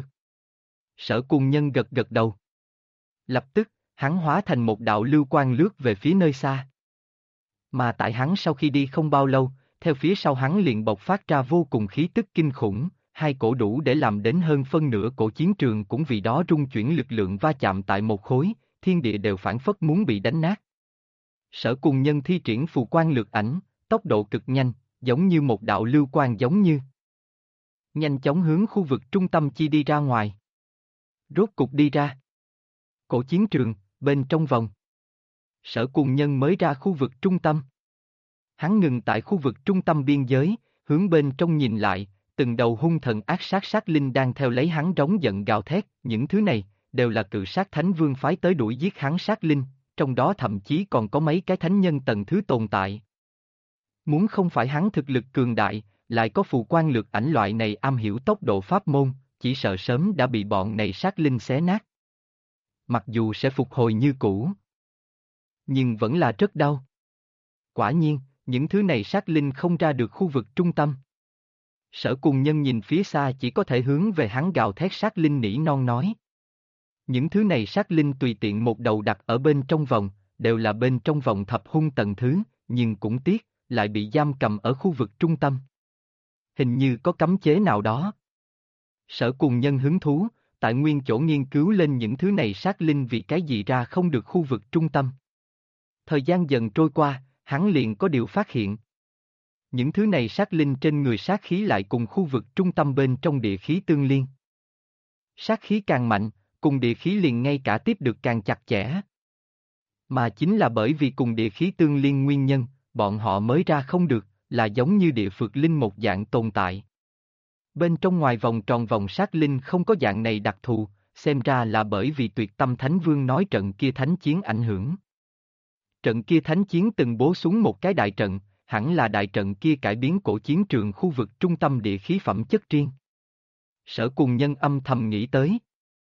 Sở Cùng Nhân gật gật đầu. Lập tức, hắn hóa thành một đạo lưu quang lướt về phía nơi xa. Mà tại hắn sau khi đi không bao lâu, theo phía sau hắn liền bộc phát ra vô cùng khí tức kinh khủng, hai cổ đủ để làm đến hơn phân nửa cổ chiến trường cũng vì đó rung chuyển lực lượng va chạm tại một khối, thiên địa đều phảng phất muốn bị đánh nát. Sở Cùng Nhân thi triển phù quang lược ảnh, tốc độ cực nhanh, giống như một đạo lưu quang giống như. Nhanh chóng hướng khu vực trung tâm chi đi ra ngoài. Rốt cục đi ra. Cổ chiến trường, bên trong vòng. Sở Cùng Nhân mới ra khu vực trung tâm. Hắn ngừng tại khu vực trung tâm biên giới, hướng bên trong nhìn lại, từng đầu hung thần ác sát sát linh đang theo lấy hắn rống giận gào thét, những thứ này, đều là cự sát thánh vương phái tới đuổi giết hắn sát linh, trong đó thậm chí còn có mấy cái thánh nhân tầng thứ tồn tại. Muốn không phải hắn thực lực cường đại, lại có phù quan lược ảnh loại này am hiểu tốc độ pháp môn, chỉ sợ sớm đã bị bọn này sát linh xé nát. Mặc dù sẽ phục hồi như cũ, nhưng vẫn là rất đau. Quả nhiên, những thứ này sát linh không ra được khu vực trung tâm. Sở Cùng Nhân nhìn phía xa chỉ có thể hướng về hắn gào thét sát linh nỉ non nói. Những thứ này sát linh tùy tiện một đầu đặt ở bên trong vòng, đều là bên trong vòng thập hung tầng thứ, nhưng cũng tiếc, lại bị giam cầm ở khu vực trung tâm. Hình như có cấm chế nào đó. Sở Cùng Nhân hứng thú, tại nguyên chỗ nghiên cứu lên những thứ này sát linh vì cái gì ra không được khu vực trung tâm. Thời gian dần trôi qua, hắn liền có điều phát hiện. Những thứ này sát linh trên người sát khí lại cùng khu vực trung tâm bên trong địa khí tương liên. Sát khí càng mạnh, cùng địa khí liền ngay cả tiếp được càng chặt chẽ. Mà chính là bởi vì cùng địa khí tương liên nguyên nhân, bọn họ mới ra không được, là giống như địa phược linh một dạng tồn tại. Bên trong ngoài vòng tròn vòng sát linh không có dạng này đặc thù, xem ra là bởi vì Tuyệt Tâm Thánh Vương nói trận kia thánh chiến ảnh hưởng. Trận kia thánh chiến từng bố xuống một cái đại trận, hẳn là đại trận kia cải biến cổ chiến trường khu vực trung tâm địa khí phẩm chất riêng. Sở Cùng Nhân âm thầm nghĩ tới.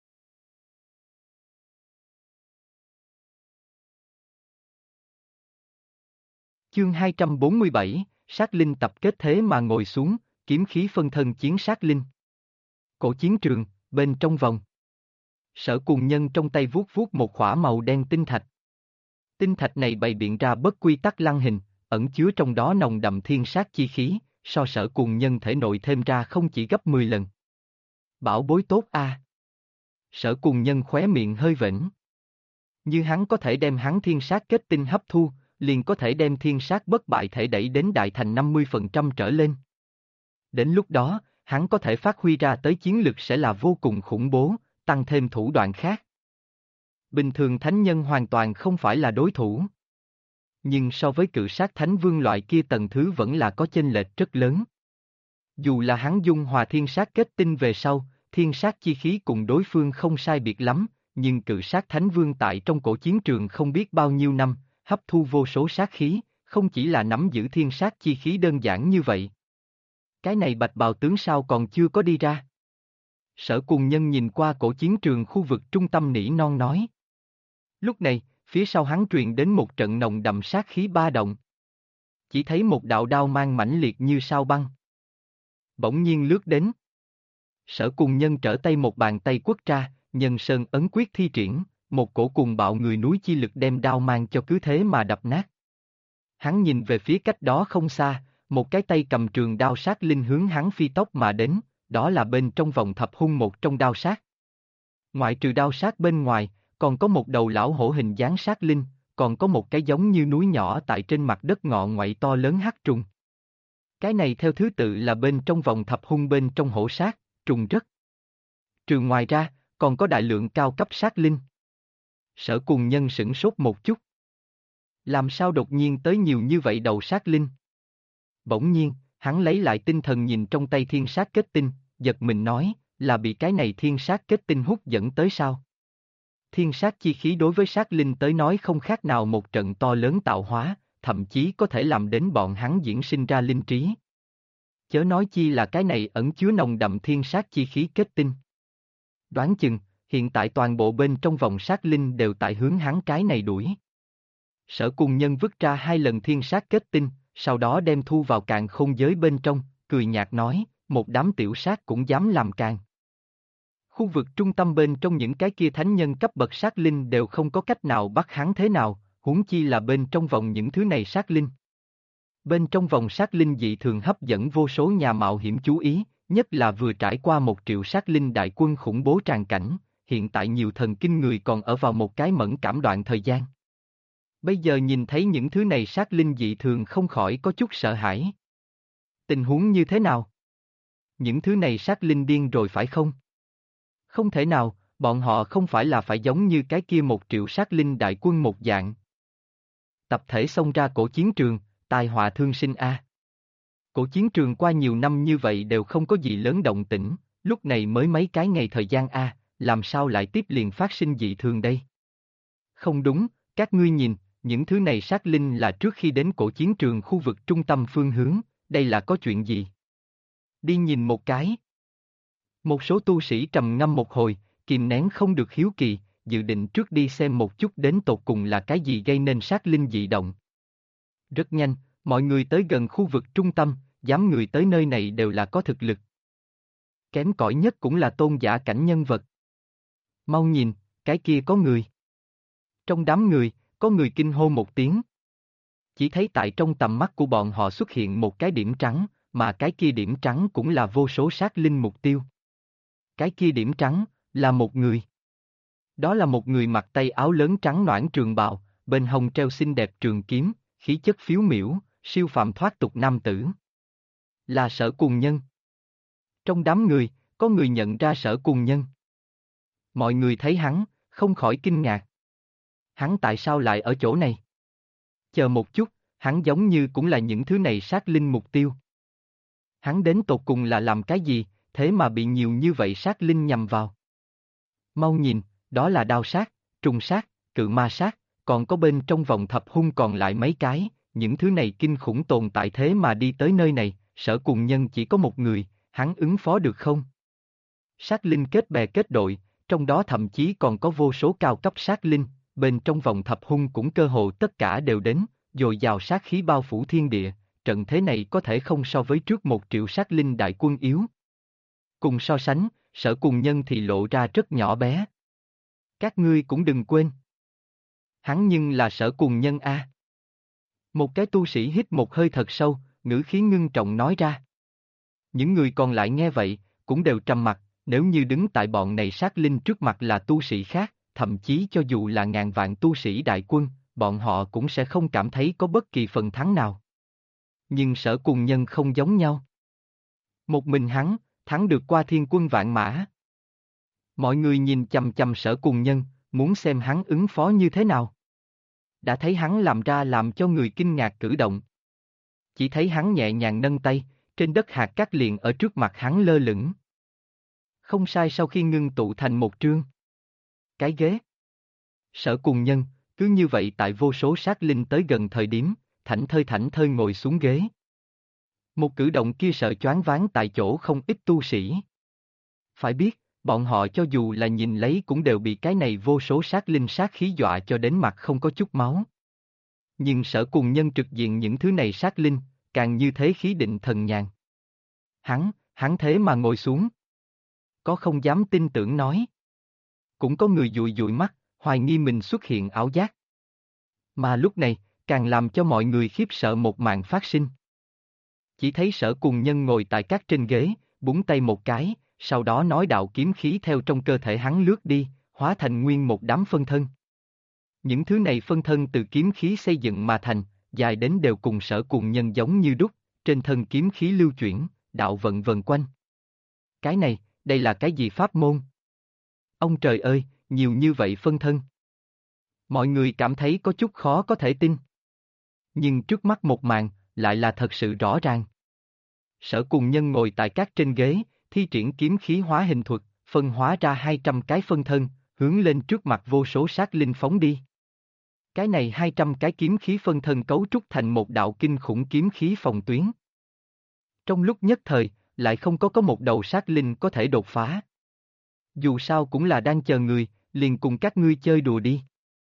Chương 247, sát linh tập kết thế mà ngồi xuống, kiếm khí phân thân chiến sát linh. Cổ chiến trường, bên trong vòng. Sở Cùng Nhân trong tay vuốt vuốt một khỏa màu đen tinh thạch. Tinh thạch này bày biện ra bất quy tắc lăng hình, ẩn chứa trong đó nồng đậm thiên sát chi khí, so Sở Cùng Nhân thể nội thêm ra không chỉ gấp 10 lần. Bảo bối tốt a. Sở Cùng Nhân khóe miệng hơi vểnh. Như hắn có thể đem hắn thiên sát kết tinh hấp thu, liền có thể đem thiên sát bất bại thể đẩy đến đại thành 50% trở lên. Đến lúc đó, hắn có thể phát huy ra tới chiến lực sẽ là vô cùng khủng bố, tăng thêm thủ đoạn khác. Bình thường thánh nhân hoàn toàn không phải là đối thủ. Nhưng so với cự sát thánh vương loại kia tầng thứ vẫn là có chênh lệch rất lớn. Dù là hắn dung hòa thiên sát kết tinh về sau, thiên sát chi khí cùng đối phương không sai biệt lắm, nhưng cự sát thánh vương tại trong cổ chiến trường không biết bao nhiêu năm, hấp thu vô số sát khí, không chỉ là nắm giữ thiên sát chi khí đơn giản như vậy. Cái này bạch bào tướng sao còn chưa có đi ra? Sở Cùng Nhân nhìn qua cổ chiến trường khu vực trung tâm nỉ non nói. Lúc này, phía sau hắn truyền đến một trận nồng đậm sát khí ba động. Chỉ thấy một đạo đao mang mãnh liệt như sao băng. Bỗng nhiên lướt đến. Sở Cùng Nhân trở tay một bàn tay quất ra, Nhân Sơn ấn quyết thi triển, một cổ cùng bạo người núi chi lực đem đao mang cho cứ thế mà đập nát. Hắn nhìn về phía cách đó không xa, một cái tay cầm trường đao sát linh hướng hắn phi tốc mà đến, đó là bên trong vòng thập hung một trong đao sát. Ngoại trừ đao sát bên ngoài, còn có một đầu lão hổ hình dáng sát linh, còn có một cái giống như núi nhỏ tại trên mặt đất ngọ ngoại to lớn hắc trùng. Cái này theo thứ tự là bên trong vòng thập hung bên trong hổ sát, trùng rất. Trừ ngoài ra, còn có đại lượng cao cấp sát linh. Sở Cùng Nhân sửng sốt một chút. Làm sao đột nhiên tới nhiều như vậy đầu sát linh? Bỗng nhiên, hắn lấy lại tinh thần nhìn trong tay thiên sát kết tinh, giật mình nói, là bị cái này thiên sát kết tinh hút dẫn tới sao? Thiên sát chi khí đối với sát linh tới nói không khác nào một trận to lớn tạo hóa, thậm chí có thể làm đến bọn hắn diễn sinh ra linh trí. Chớ nói chi là cái này ẩn chứa nồng đậm thiên sát chi khí kết tinh. Đoán chừng, hiện tại toàn bộ bên trong vòng sát linh đều tại hướng hắn cái này đuổi. Sở Cùng Nhân vứt ra 2 lần thiên sát kết tinh, sau đó đem thu vào càn khôn giới bên trong, cười nhạt nói, một đám tiểu sát cũng dám làm càn. Khu vực trung tâm bên trong những cái kia thánh nhân cấp bậc sát linh đều không có cách nào bắt hắn thế nào, huống chi là bên trong vòng những thứ này sát linh. Bên trong vòng sát linh dị thường hấp dẫn vô số nhà mạo hiểm chú ý, nhất là vừa trải qua 1 triệu sát linh đại quân khủng bố tràn cảnh, hiện tại nhiều thần kinh người còn ở vào một cái mẫn cảm đoạn thời gian. Bây giờ nhìn thấy những thứ này sát linh dị thường không khỏi có chút sợ hãi. Tình huống như thế nào? Những thứ này sát linh điên rồi phải không? Không thể nào, bọn họ không phải là phải giống như cái kia 1 triệu sát linh đại quân một dạng. Tập thể xông ra cổ chiến trường, tai họa thương sinh a. Cổ chiến trường qua nhiều năm như vậy đều không có gì lớn động tĩnh, lúc này mới mấy cái ngày thời gian a, làm sao lại tiếp liền phát sinh dị thường đây? Không đúng, các ngươi nhìn, những thứ này sát linh là trước khi đến cổ chiến trường khu vực trung tâm phương hướng, đây là có chuyện gì? Đi nhìn một cái. Một số tu sĩ trầm ngâm một hồi, kìm nén không được hiếu kỳ, dự định trước đi xem một chút đến tột cùng là cái gì gây nên sát linh dị động. Rất nhanh, mọi người tới gần khu vực trung tâm, dám người tới nơi này đều là có thực lực. Kém cỏi nhất cũng là tôn giả cảnh nhân vật. Mau nhìn, cái kia có người. Trong đám người, có người kinh hô một tiếng. Chỉ thấy tại trong tầm mắt của bọn họ xuất hiện một cái điểm trắng, mà cái kia điểm trắng cũng là vô số sát linh mục tiêu. Cái kia điểm trắng, là một người. Đó là một người mặc tay áo lớn trắng noãn trường bào, bên hông treo xinh đẹp trường kiếm, khí chất phiếu miểu, siêu phàm thoát tục nam tử. Là Sở Cùng Nhân. Trong đám người, có người nhận ra Sở Cùng Nhân. Mọi người thấy hắn, không khỏi kinh ngạc. Hắn tại sao lại ở chỗ này? Chờ một chút, hắn giống như cũng là những thứ này sát linh mục tiêu. Hắn đến tột cùng là làm cái gì, thế mà bị nhiều như vậy sát linh nhằm vào? Mau nhìn, đó là đao sát, trùng sát, cự ma sát, còn có bên trong vòng thập hung còn lại mấy cái, những thứ này kinh khủng tồn tại thế mà đi tới nơi này, Sở Cùng Nhân chỉ có một người, hắn ứng phó được không? Sát linh kết bè kết đội, trong đó thậm chí còn có vô số cao cấp sát linh, bên trong vòng thập hung cũng cơ hồ tất cả đều đến, dồi dào sát khí bao phủ thiên địa, trận thế này có thể không so với trước 1 triệu sát linh đại quân yếu. Cùng so sánh, Sở Cùng Nhân thì lộ ra rất nhỏ bé. Các ngươi cũng đừng quên. Hắn nhưng là Sở Cùng Nhân a. Một cái tu sĩ hít một hơi thật sâu, ngữ khí ngưng trọng nói ra. Những người còn lại nghe vậy, cũng đều trầm mặc, nếu như đứng tại bọn này sát linh trước mặt là tu sĩ khác, thậm chí cho dù là ngàn vạn tu sĩ đại quân, bọn họ cũng sẽ không cảm thấy có bất kỳ phần thắng nào. Nhưng Sở Cùng Nhân không giống nhau. Một mình hắn, thắng được qua thiên quân vạn mã. Mọi người nhìn chằm chằm Sở Cùng Nhân, muốn xem hắn ứng phó như thế nào. Đã thấy hắn làm ra làm cho người kinh ngạc cử động. Chỉ thấy hắn nhẹ nhàng nâng tay, trên đất hạt cát liền ở trước mặt hắn lơ lửng. Không sai, sau khi ngưng tụ thành một trương. Cái ghế. Sở Cùng Nhân, cứ như vậy tại vô số sát linh tới gần thời điểm, thảnh thơi ngồi xuống ghế. Một cử động kia sợ choáng váng tại chỗ không ít tu sĩ. Phải biết, Bọn họ cho dù là nhìn lấy cũng đều bị cái này vô số sát linh sát khí dọa cho đến mặt không có chút máu. Nhưng Sở Cùng Nhân trực diện những thứ này sát linh, càng như thế khí định thần nhàn. Hắn thế mà ngồi xuống. Có không dám tin tưởng nói. Cũng có người dụi dụi mắt, hoài nghi mình xuất hiện ảo giác. Mà lúc này, càng làm cho mọi người khiếp sợ một màn phát sinh. Chỉ thấy Sở Cùng Nhân ngồi tại các trên ghế, búng tay một cái, sau đó nói đạo kiếm khí theo trong cơ thể hắn lướt đi, hóa thành nguyên một đám phân thân. Những thứ này phân thân từ kiếm khí xây dựng mà thành, dài đến đều cùng Sở Cùng Nhân giống như đúc, trên thân kiếm khí lưu chuyển, đạo vận vần quanh. Cái này, đây là cái gì pháp môn? Ông trời ơi, nhiều như vậy phân thân. Mọi người cảm thấy có chút khó có thể tin. Nhưng trước mắt một màn, lại là thật sự rõ ràng. Sở Cùng Nhân ngồi tại các trên ghế, thi triển kiếm khí hóa hình thuật, phân hóa ra 200 cái phân thân, hướng lên trước mặt vô số sát linh phóng đi. Cái này 200 cái kiếm khí phân thân cấu trúc thành một đạo kinh khủng kiếm khí phòng tuyến. Trong lúc nhất thời, lại không có một đầu sát linh có thể đột phá. Dù sao cũng là đang chờ người, liền cùng các ngươi chơi đùa đi.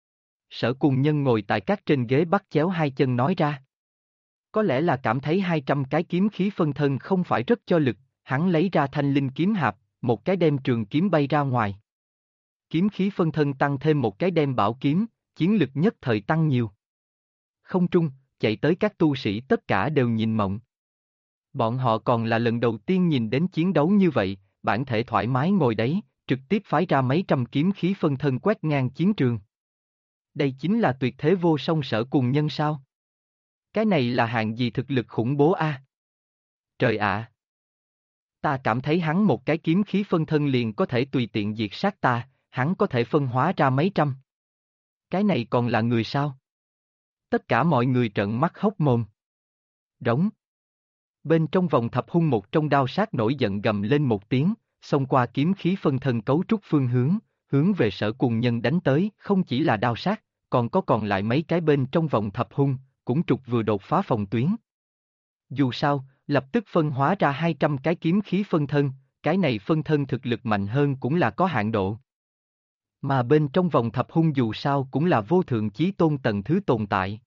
Sở Cùng Nhân ngồi tại các trên ghế bắt chéo hai chân nói ra. Có lẽ là cảm thấy 200 cái kiếm khí phân thân không phải rất cho lực, hắn lấy ra thanh linh kiếm hạp, một cái đem trường kiếm bay ra ngoài. Kiếm khí phân thân tăng thêm một cái đem bảo kiếm, chiến lực nhất thời tăng nhiều. Không trung, chạy tới các tu sĩ tất cả đều nhìn mộng. Bọn họ còn là lần đầu tiên nhìn đến chiến đấu như vậy, bản thể thoải mái ngồi đấy, trực tiếp phái ra mấy trăm kiếm khí phân thân quét ngang chiến trường. Đây chính là tuyệt thế vô song Sở Cùng Nhân sao? Cái này là hạng gì thực lực khủng bố a? Trời ạ! Ta cảm thấy hắn một cái kiếm khí phân thân liền có thể tùy tiện diệt sát ta, hắn có thể phân hóa ra mấy trăm. Cái này còn là người sao? Tất cả mọi người trợn mắt hốc mồm. Rống. Bên trong vòng thập hung một trong đao sát nổi giận gầm lên một tiếng, xông qua kiếm khí phân thân cấu trúc phương hướng về Sở Cùng Nhân đánh tới, không chỉ là đao sát, còn lại mấy cái bên trong vòng thập hung, cũng trục vừa đột phá phòng tuyến. Dù sao, lập tức phân hóa ra 200 cái kiếm khí phân thân, cái này phân thân thực lực mạnh hơn cũng là có hạn độ. Mà bên trong vòng thập hung dù sao cũng là vô thượng chí tôn tầng thứ tồn tại.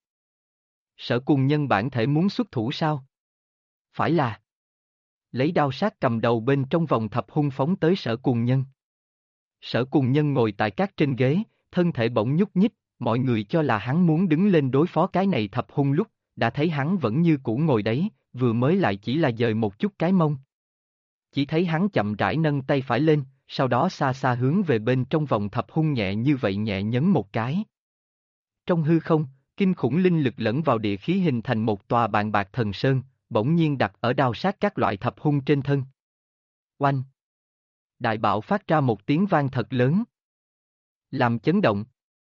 Sở Cùng Nhân bản thể muốn xuất thủ sao? Phải là lấy đao sát cầm đầu bên trong vòng thập hung phóng tới Sở Cùng Nhân. Sở Cùng Nhân ngồi tại các trên ghế, thân thể bỗng nhúc nhích, mọi người cho là hắn muốn đứng lên đối phó cái này thập hung lúc, đã thấy hắn vẫn như cũ ngồi đấy, vừa mới lại chỉ là dời một chút cái mông. Chỉ thấy hắn chậm rãi nâng tay phải lên, sau đó xa xa hướng về bên trong vòng thập hung nhẹ như vậy nhẹ nhấn một cái. Trong hư không, kinh khủng linh lực lẫn vào địa khí hình thành một tòa bàn bạc thần sơn, bỗng nhiên đặt ở đao sát các loại thập hung trên thân. Oanh! Đại bạo phát ra một tiếng vang thật lớn. Làm chấn động.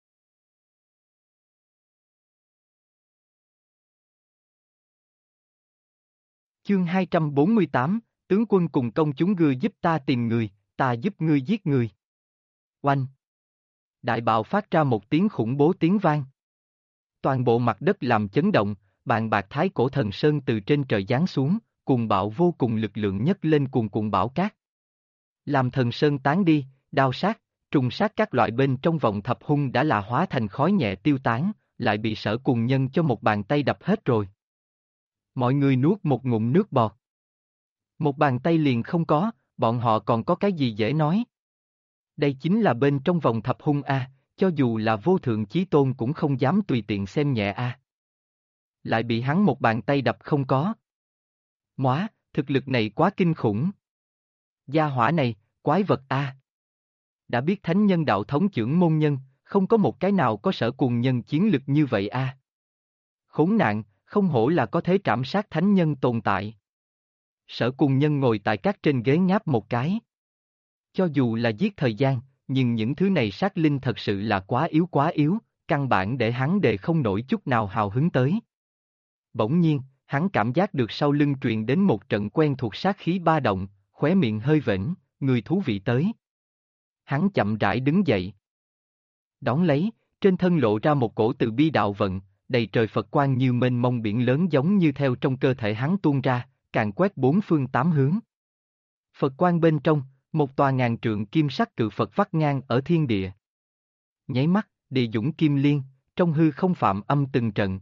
Chương 248, tướng quân cùng công chúng ngươi giúp ta tìm người, ta giúp ngươi giết người. Oanh! Đại bạo phát ra một tiếng khủng bố tiếng vang. Toàn bộ mặt đất làm chấn động, bàn bạc thái cổ thần sơn từ trên trời giáng xuống, cuồng bạo vô cùng lực lượng nhất lên cuồn cuộn bão cát. Làm thần sơn tán đi, đao sát, trùng sát các loại bên trong vòng thập hung đã là hóa thành khói nhẹ tiêu tán, lại bị Sở Cùng Nhân cho một bàn tay đập hết rồi. Mọi người nuốt một ngụm nước bọt. Một bàn tay liền không có, bọn họ còn có cái gì dễ nói. Đây chính là bên trong vòng thập hung a, cho dù là vô thượng chí tôn cũng không dám tùy tiện xem nhẹ a. Lại bị hắn một bàn tay đập không có. Móa, thực lực này quá kinh khủng. Gia hỏa này, quái vật a. Đã biết thánh nhân đạo thống trưởng môn nhân, không có một cái nào có Sở Cùng Nhân chiến lực như vậy a. Khốn nạn, không hổ là có thể trảm sát thánh nhân tồn tại. Sở Cùng Nhân ngồi tại các trên ghế ngáp một cái. Cho dù là giết thời gian, nhưng những thứ này sát linh thật sự là quá yếu, căn bản để hắn đề không nổi chút nào hào hứng tới. Bỗng nhiên, hắn cảm giác được sau lưng truyền đến một trận quen thuộc sát khí ba động, khóe miệng hơi vểnh, người thú vị tới. Hắn chậm rãi đứng dậy. Đón lấy, trên thân lộ ra một cổ từ bi đạo vận, đầy trời Phật quang như mênh mông biển lớn giống như theo trong cơ thể hắn tuôn ra, càng quét bốn phương tám hướng. Phật quang bên trong, Một tòa ngàn trượng kim sắc cự Phật vắt ngang ở thiên địa. Nháy mắt, địa dũng kim liên, trong hư không phạm âm từng trận.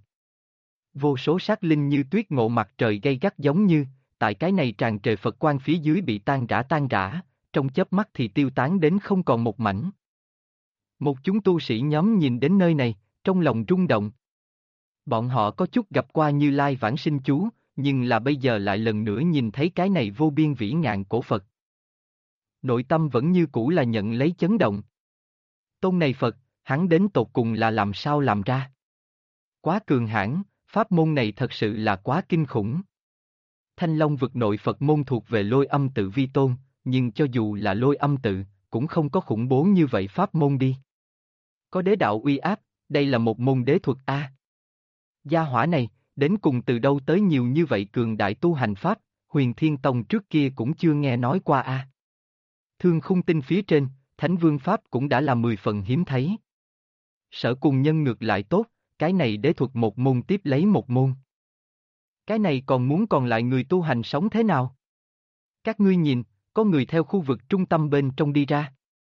Vô số sát linh như tuyết ngộ mặt trời gay gắt giống như, tại cái này tràn trề Phật quang phía dưới bị tan rã, trong chớp mắt thì tiêu tán đến không còn một mảnh. Một chúng tu sĩ nhóm nhìn đến nơi này, trong lòng rung động. Bọn họ có chút gặp qua Như Lai vãng sinh chú, nhưng là bây giờ lại lần nữa nhìn thấy cái này vô biên vĩ ngạn cổ Phật. Nội tâm vẫn như cũ là nhận lấy chấn động. Tôn này Phật, hắn đến tột cùng là làm sao làm ra? Quá cường hãn, pháp môn này thật sự là quá kinh khủng. Thanh Long vực nội Phật môn thuộc về Lôi Âm tự vi tôn, nhưng cho dù là Lôi Âm tự, cũng không có khủng bố như vậy pháp môn đi. Có đế đạo uy áp, đây là một môn đế thuật A. Gia hỏa này, đến cùng từ đâu tới nhiều như vậy cường đại tu hành pháp, Huyền Thiên Tông trước kia cũng chưa nghe nói qua A. Thương khung tinh phía trên, Thánh Vương Pháp cũng đã là 10 phần hiếm thấy. Sở cùng nhân ngược lại tốt, cái này đế thuật một môn tiếp lấy một môn. Cái này còn lại người tu hành sống thế nào? Các ngươi nhìn, có người theo khu vực trung tâm bên trong đi ra.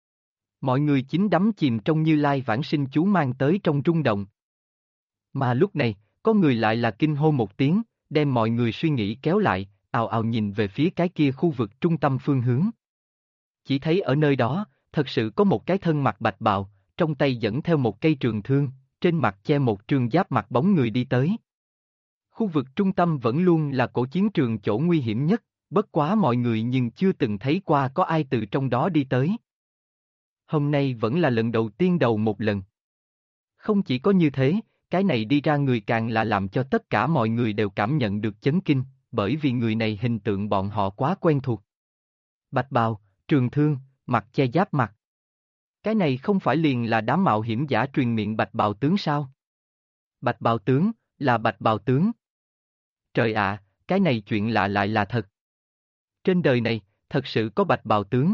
Mọi người chính đắm chìm trong Như Lai vãng sinh chú mang tới trong rung động. Mà lúc này, có người lại là kinh hô một tiếng, đem mọi người suy nghĩ kéo lại, ào ào nhìn về phía cái kia khu vực trung tâm phương hướng. Chỉ thấy ở nơi đó, thật sự có một cái thân mặc bạch bào, trong tay dẫn theo một cây trường thương, trên mặt che một trường giáp mặt bóng người đi tới. Khu vực trung tâm vẫn luôn là cổ chiến trường chỗ nguy hiểm nhất, bất quá mọi người nhưng chưa từng thấy qua có ai từ trong đó đi tới. Hôm nay vẫn là lần đầu tiên đầu một lần. Không chỉ có như thế, cái này đi ra người càng là làm cho tất cả mọi người đều cảm nhận được chấn kinh, bởi vì người này hình tượng bọn họ quá quen thuộc. Bạch bào, trường thương, mặt che giáp mặt. Cái này không phải liền là đám mạo hiểm giả truyền miệng bạch bào tướng sao? Bạch bào tướng, là bạch bào tướng. Trời ạ, cái này chuyện lạ lại là thật. Trên đời này, thật sự có bạch bào tướng.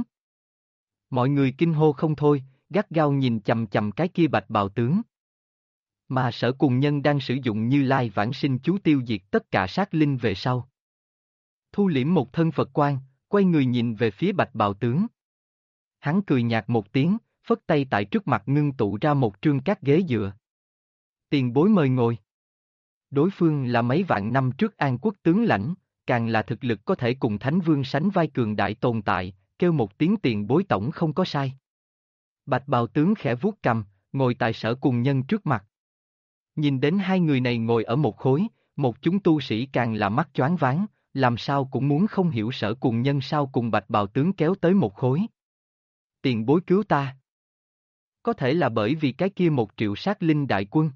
Mọi người kinh hô không thôi, gắt gao nhìn chằm chằm cái kia bạch bào tướng. Mà Sở Cùng Nhân đang sử dụng Như Lai vãng sinh chú tiêu diệt tất cả sát linh về sau. Thu liễm một thân Phật quang, quay người nhìn về phía bạch bào tướng. Hắn cười nhạt một tiếng, phất tay tại trước mặt ngưng tụ ra một trương các ghế dựa. Tiền bối mời ngồi. Đối phương là mấy vạn năm trước An Quốc tướng lãnh, càng là thực lực có thể cùng Thánh Vương sánh vai cường đại tồn tại, kêu một tiếng tiền bối tổng không có sai. Bạch bào tướng khẽ vuốt cằm, ngồi tại Sở Cùng Nhân trước mặt. Nhìn đến hai người này ngồi ở một khối, một chúng tu sĩ càng là mắt choáng váng, làm sao cũng muốn không hiểu Sở Cùng Nhân sao cùng bạch bào tướng kéo tới một khối. Tiền bối cứu ta. Có thể là bởi vì cái kia 1 triệu sát linh đại quân.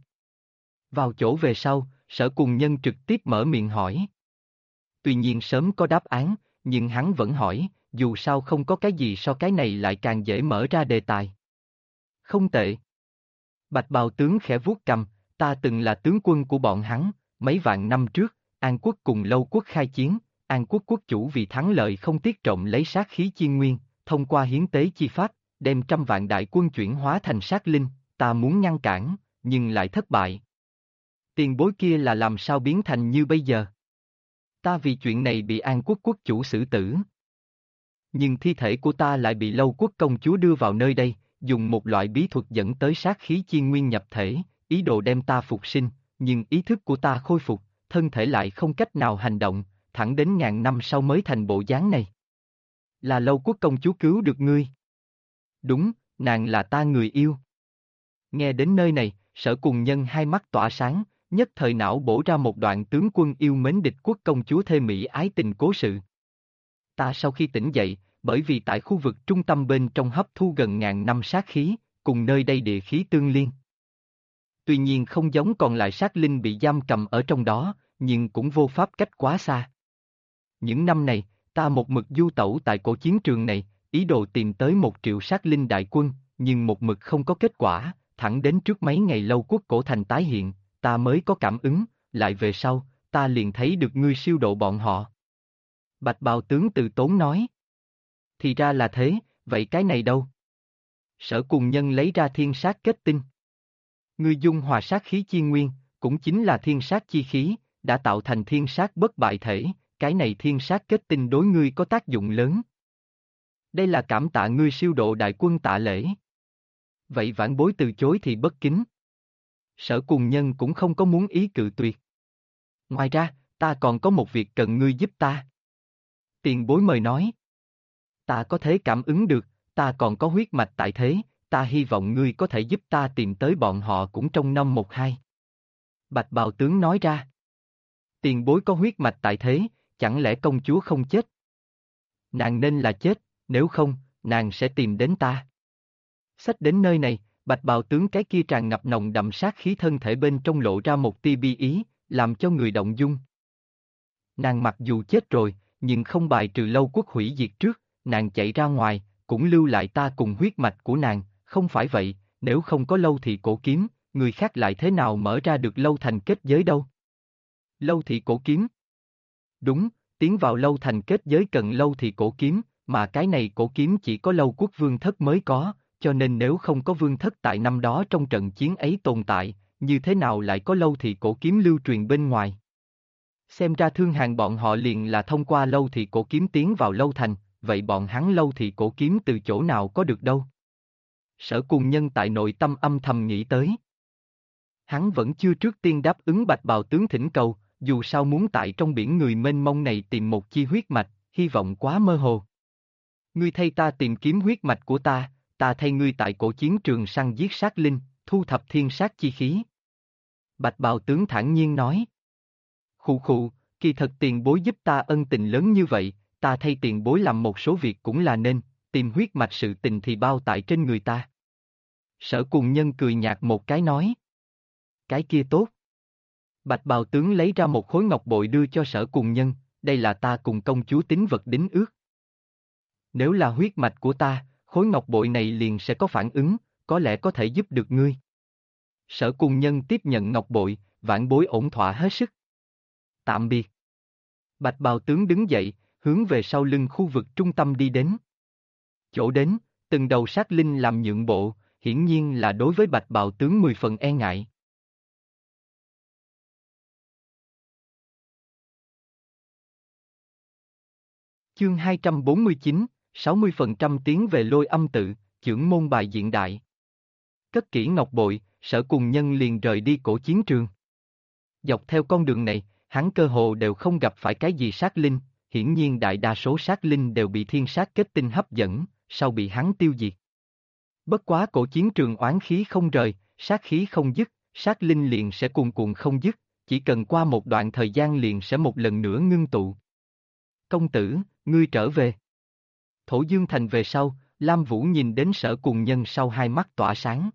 Vào chỗ về sau, Sở Cùng Nhân trực tiếp mở miệng hỏi. Tuy nhiên sớm có đáp án, nhưng hắn vẫn hỏi, dù sao không có cái gì so cái này lại càng dễ mở ra đề tài. Không tệ. Bạch bào tướng khẽ vuốt cằm, ta từng là tướng quân của bọn hắn, mấy vạn năm trước, An Quốc cùng Lâu Quốc khai chiến, An Quốc quốc chủ vì thắng lợi không tiếc trộm lấy sát khí chi nguyên, thông qua hiến tế chi pháp, đem 100 vạn đại quân chuyển hóa thành sát linh, ta muốn ngăn cản, nhưng lại thất bại. Tiền bối kia là làm sao biến thành như bây giờ? Ta vì chuyện này bị An Quốc quốc chủ xử tử. Nhưng thi thể của ta lại bị Lâu Quốc công chúa đưa vào nơi đây, dùng một loại bí thuật dẫn tới sát khí chi nguyên nhập thể, ý đồ đem ta phục sinh, nhưng ý thức của ta khôi phục, thân thể lại không cách nào hành động, thẳng đến ngàn năm sau mới thành bộ dáng này. Là Lâu Quốc công chúa cứu được ngươi. Đúng, nàng là ta người yêu. Nghe đến nơi này, Sở Cùng Nhân hai mắt tỏa sáng, nhất thời não bổ ra một đoạn tướng quân yêu mến địch quốc công chúa thê mỹ ái tình cố sự. Ta sau khi tỉnh dậy, bởi vì tại khu vực trung tâm bên trong hấp thu gần ngàn năm sát khí, cùng nơi đây địa khí tương liên. Tuy nhiên không giống còn lại sát linh bị giam cầm ở trong đó, nhưng cũng vô pháp cách quá xa. Những năm này, ta một mực du tẩu tại cổ chiến trường này, ý đồ tìm tới 1 triệu sát linh đại quân, nhưng một mực không có kết quả, thẳng đến trước mấy ngày Lâu Quốc cổ thành tái hiện, ta mới có cảm ứng, lại về sau, ta liền thấy được ngươi siêu độ bọn họ. Bạch bào tướng từ tốn nói. Thì ra là thế, vậy cái này đâu? Sở Cùng Nhân lấy ra thiên sát kết tinh. Ngươi dung hòa sát khí chi nguyên, cũng chính là thiên sát chi khí, đã tạo thành thiên sát bất bại thể, cái này thiên sát kết tinh đối ngươi có tác dụng lớn. Đây là cảm tạ ngươi siêu độ đại quân Tạ Lễ. Vậy vãn bối từ chối thì bất kính. Sở Cùng Nhân cũng không có muốn ý cự tuyệt. Ngoài ra, ta còn có một việc cần ngươi giúp ta. Tiền bối mời nói. Ta có thể cảm ứng được, ta còn có huyết mạch tại thế, ta hy vọng ngươi có thể giúp ta tìm tới bọn họ cũng trong năm 12. Bạch bào tướng nói ra. Tiền bối có huyết mạch tại thế, chẳng lẽ công chúa không chết? Nàng nên là chết, nếu không, nàng sẽ tìm đến ta. Xách đến nơi này, bạch bào tướng cái kia tràn ngập nồng đậm sát khí thân thể bên trong lộ ra một tia bi ý, làm cho người động dung. Nàng mặc dù chết rồi, nhưng không bài trừ Lâu Quốc hủy diệt trước, nàng chạy ra ngoài, cũng lưu lại ta cùng huyết mạch của nàng, không phải vậy, nếu không có Lâu Thị cổ kiếm, người khác lại thế nào mở ra được Lâu Thành kết giới đâu? Lâu Thị cổ kiếm. Đúng, tiến vào Lâu Thành kết giới cần Lâu Thị cổ kiếm, mà cái này cổ kiếm chỉ có Lâu Quốc vương thất mới có, cho nên nếu không có vương thất tại năm đó trong trận chiến ấy tồn tại, như thế nào lại có Lâu Thị cổ kiếm lưu truyền bên ngoài? Xem ra Thương Hàn bọn họ liền là thông qua Lâu Thị cổ kiếm tiến vào Lâu Thành, vậy bọn hắn Lâu Thị cổ kiếm từ chỗ nào có được đâu? Sở Cùng Nhân tại nội tâm âm thầm nghĩ tới. Hắn vẫn chưa trước tiên đáp ứng bạch bào tướng thỉnh cầu, dù sao muốn tại trong biển người mênh mông này tìm một chi huyết mạch, hy vọng quá mơ hồ. Ngươi thay ta tìm kiếm huyết mạch của ta thay ngươi tại cổ chiến trường săn giết sát linh, thu thập thiên sát chi khí. Bạch bào tướng thản nhiên nói. Khụ khụ, kỳ thật tiền bối giúp ta ân tình lớn như vậy, ta thay tiền bối làm một số việc cũng là nên, tìm huyết mạch sự tình thì bao tại trên người ta. Sở Cùng Nhân cười nhạt một cái nói. Cái kia tốt. Bạch bào tướng lấy ra một khối ngọc bội đưa cho Sở Cùng Nhân, đây là ta cùng công chúa tín vật đính ước. Nếu là huyết mạch của ta, khối ngọc bội này liền sẽ có phản ứng, có lẽ có thể giúp được ngươi. Sở Cùng Nhân tiếp nhận ngọc bội, vãn bối ổn thỏa hết sức. Tạm biệt. Bạch bào tướng đứng dậy, hướng về sau lưng khu vực trung tâm đi đến. Chỗ đến, từng đầu sát linh làm nhượng bộ, hiển nhiên là đối với bạch bào tướng 10 phần e ngại. Chương 249, 60% tiến về Lôi Âm tự, chưởng môn bài diện đại. Cất kỹ ngọc bội, Sở Cùng Nhân liền rời đi cổ chiến trường. Dọc theo con đường này, hắn cơ hồ đều không gặp phải cái gì sát linh, hiển nhiên đại đa số sát linh đều bị thiên sát kết tinh hấp dẫn, sau bị hắn tiêu diệt. Bất quá cổ chiến trường oán khí không rời, sát khí không dứt, sát linh liền sẽ cuồn cuộn không dứt, chỉ cần qua một đoạn thời gian liền sẽ một lần nữa ngưng tụ. Công tử, ngươi trở về. Thổ Dương Thành về sau, Lam Vũ nhìn đến Sở Cùng Nhân sau hai mắt tỏa sáng.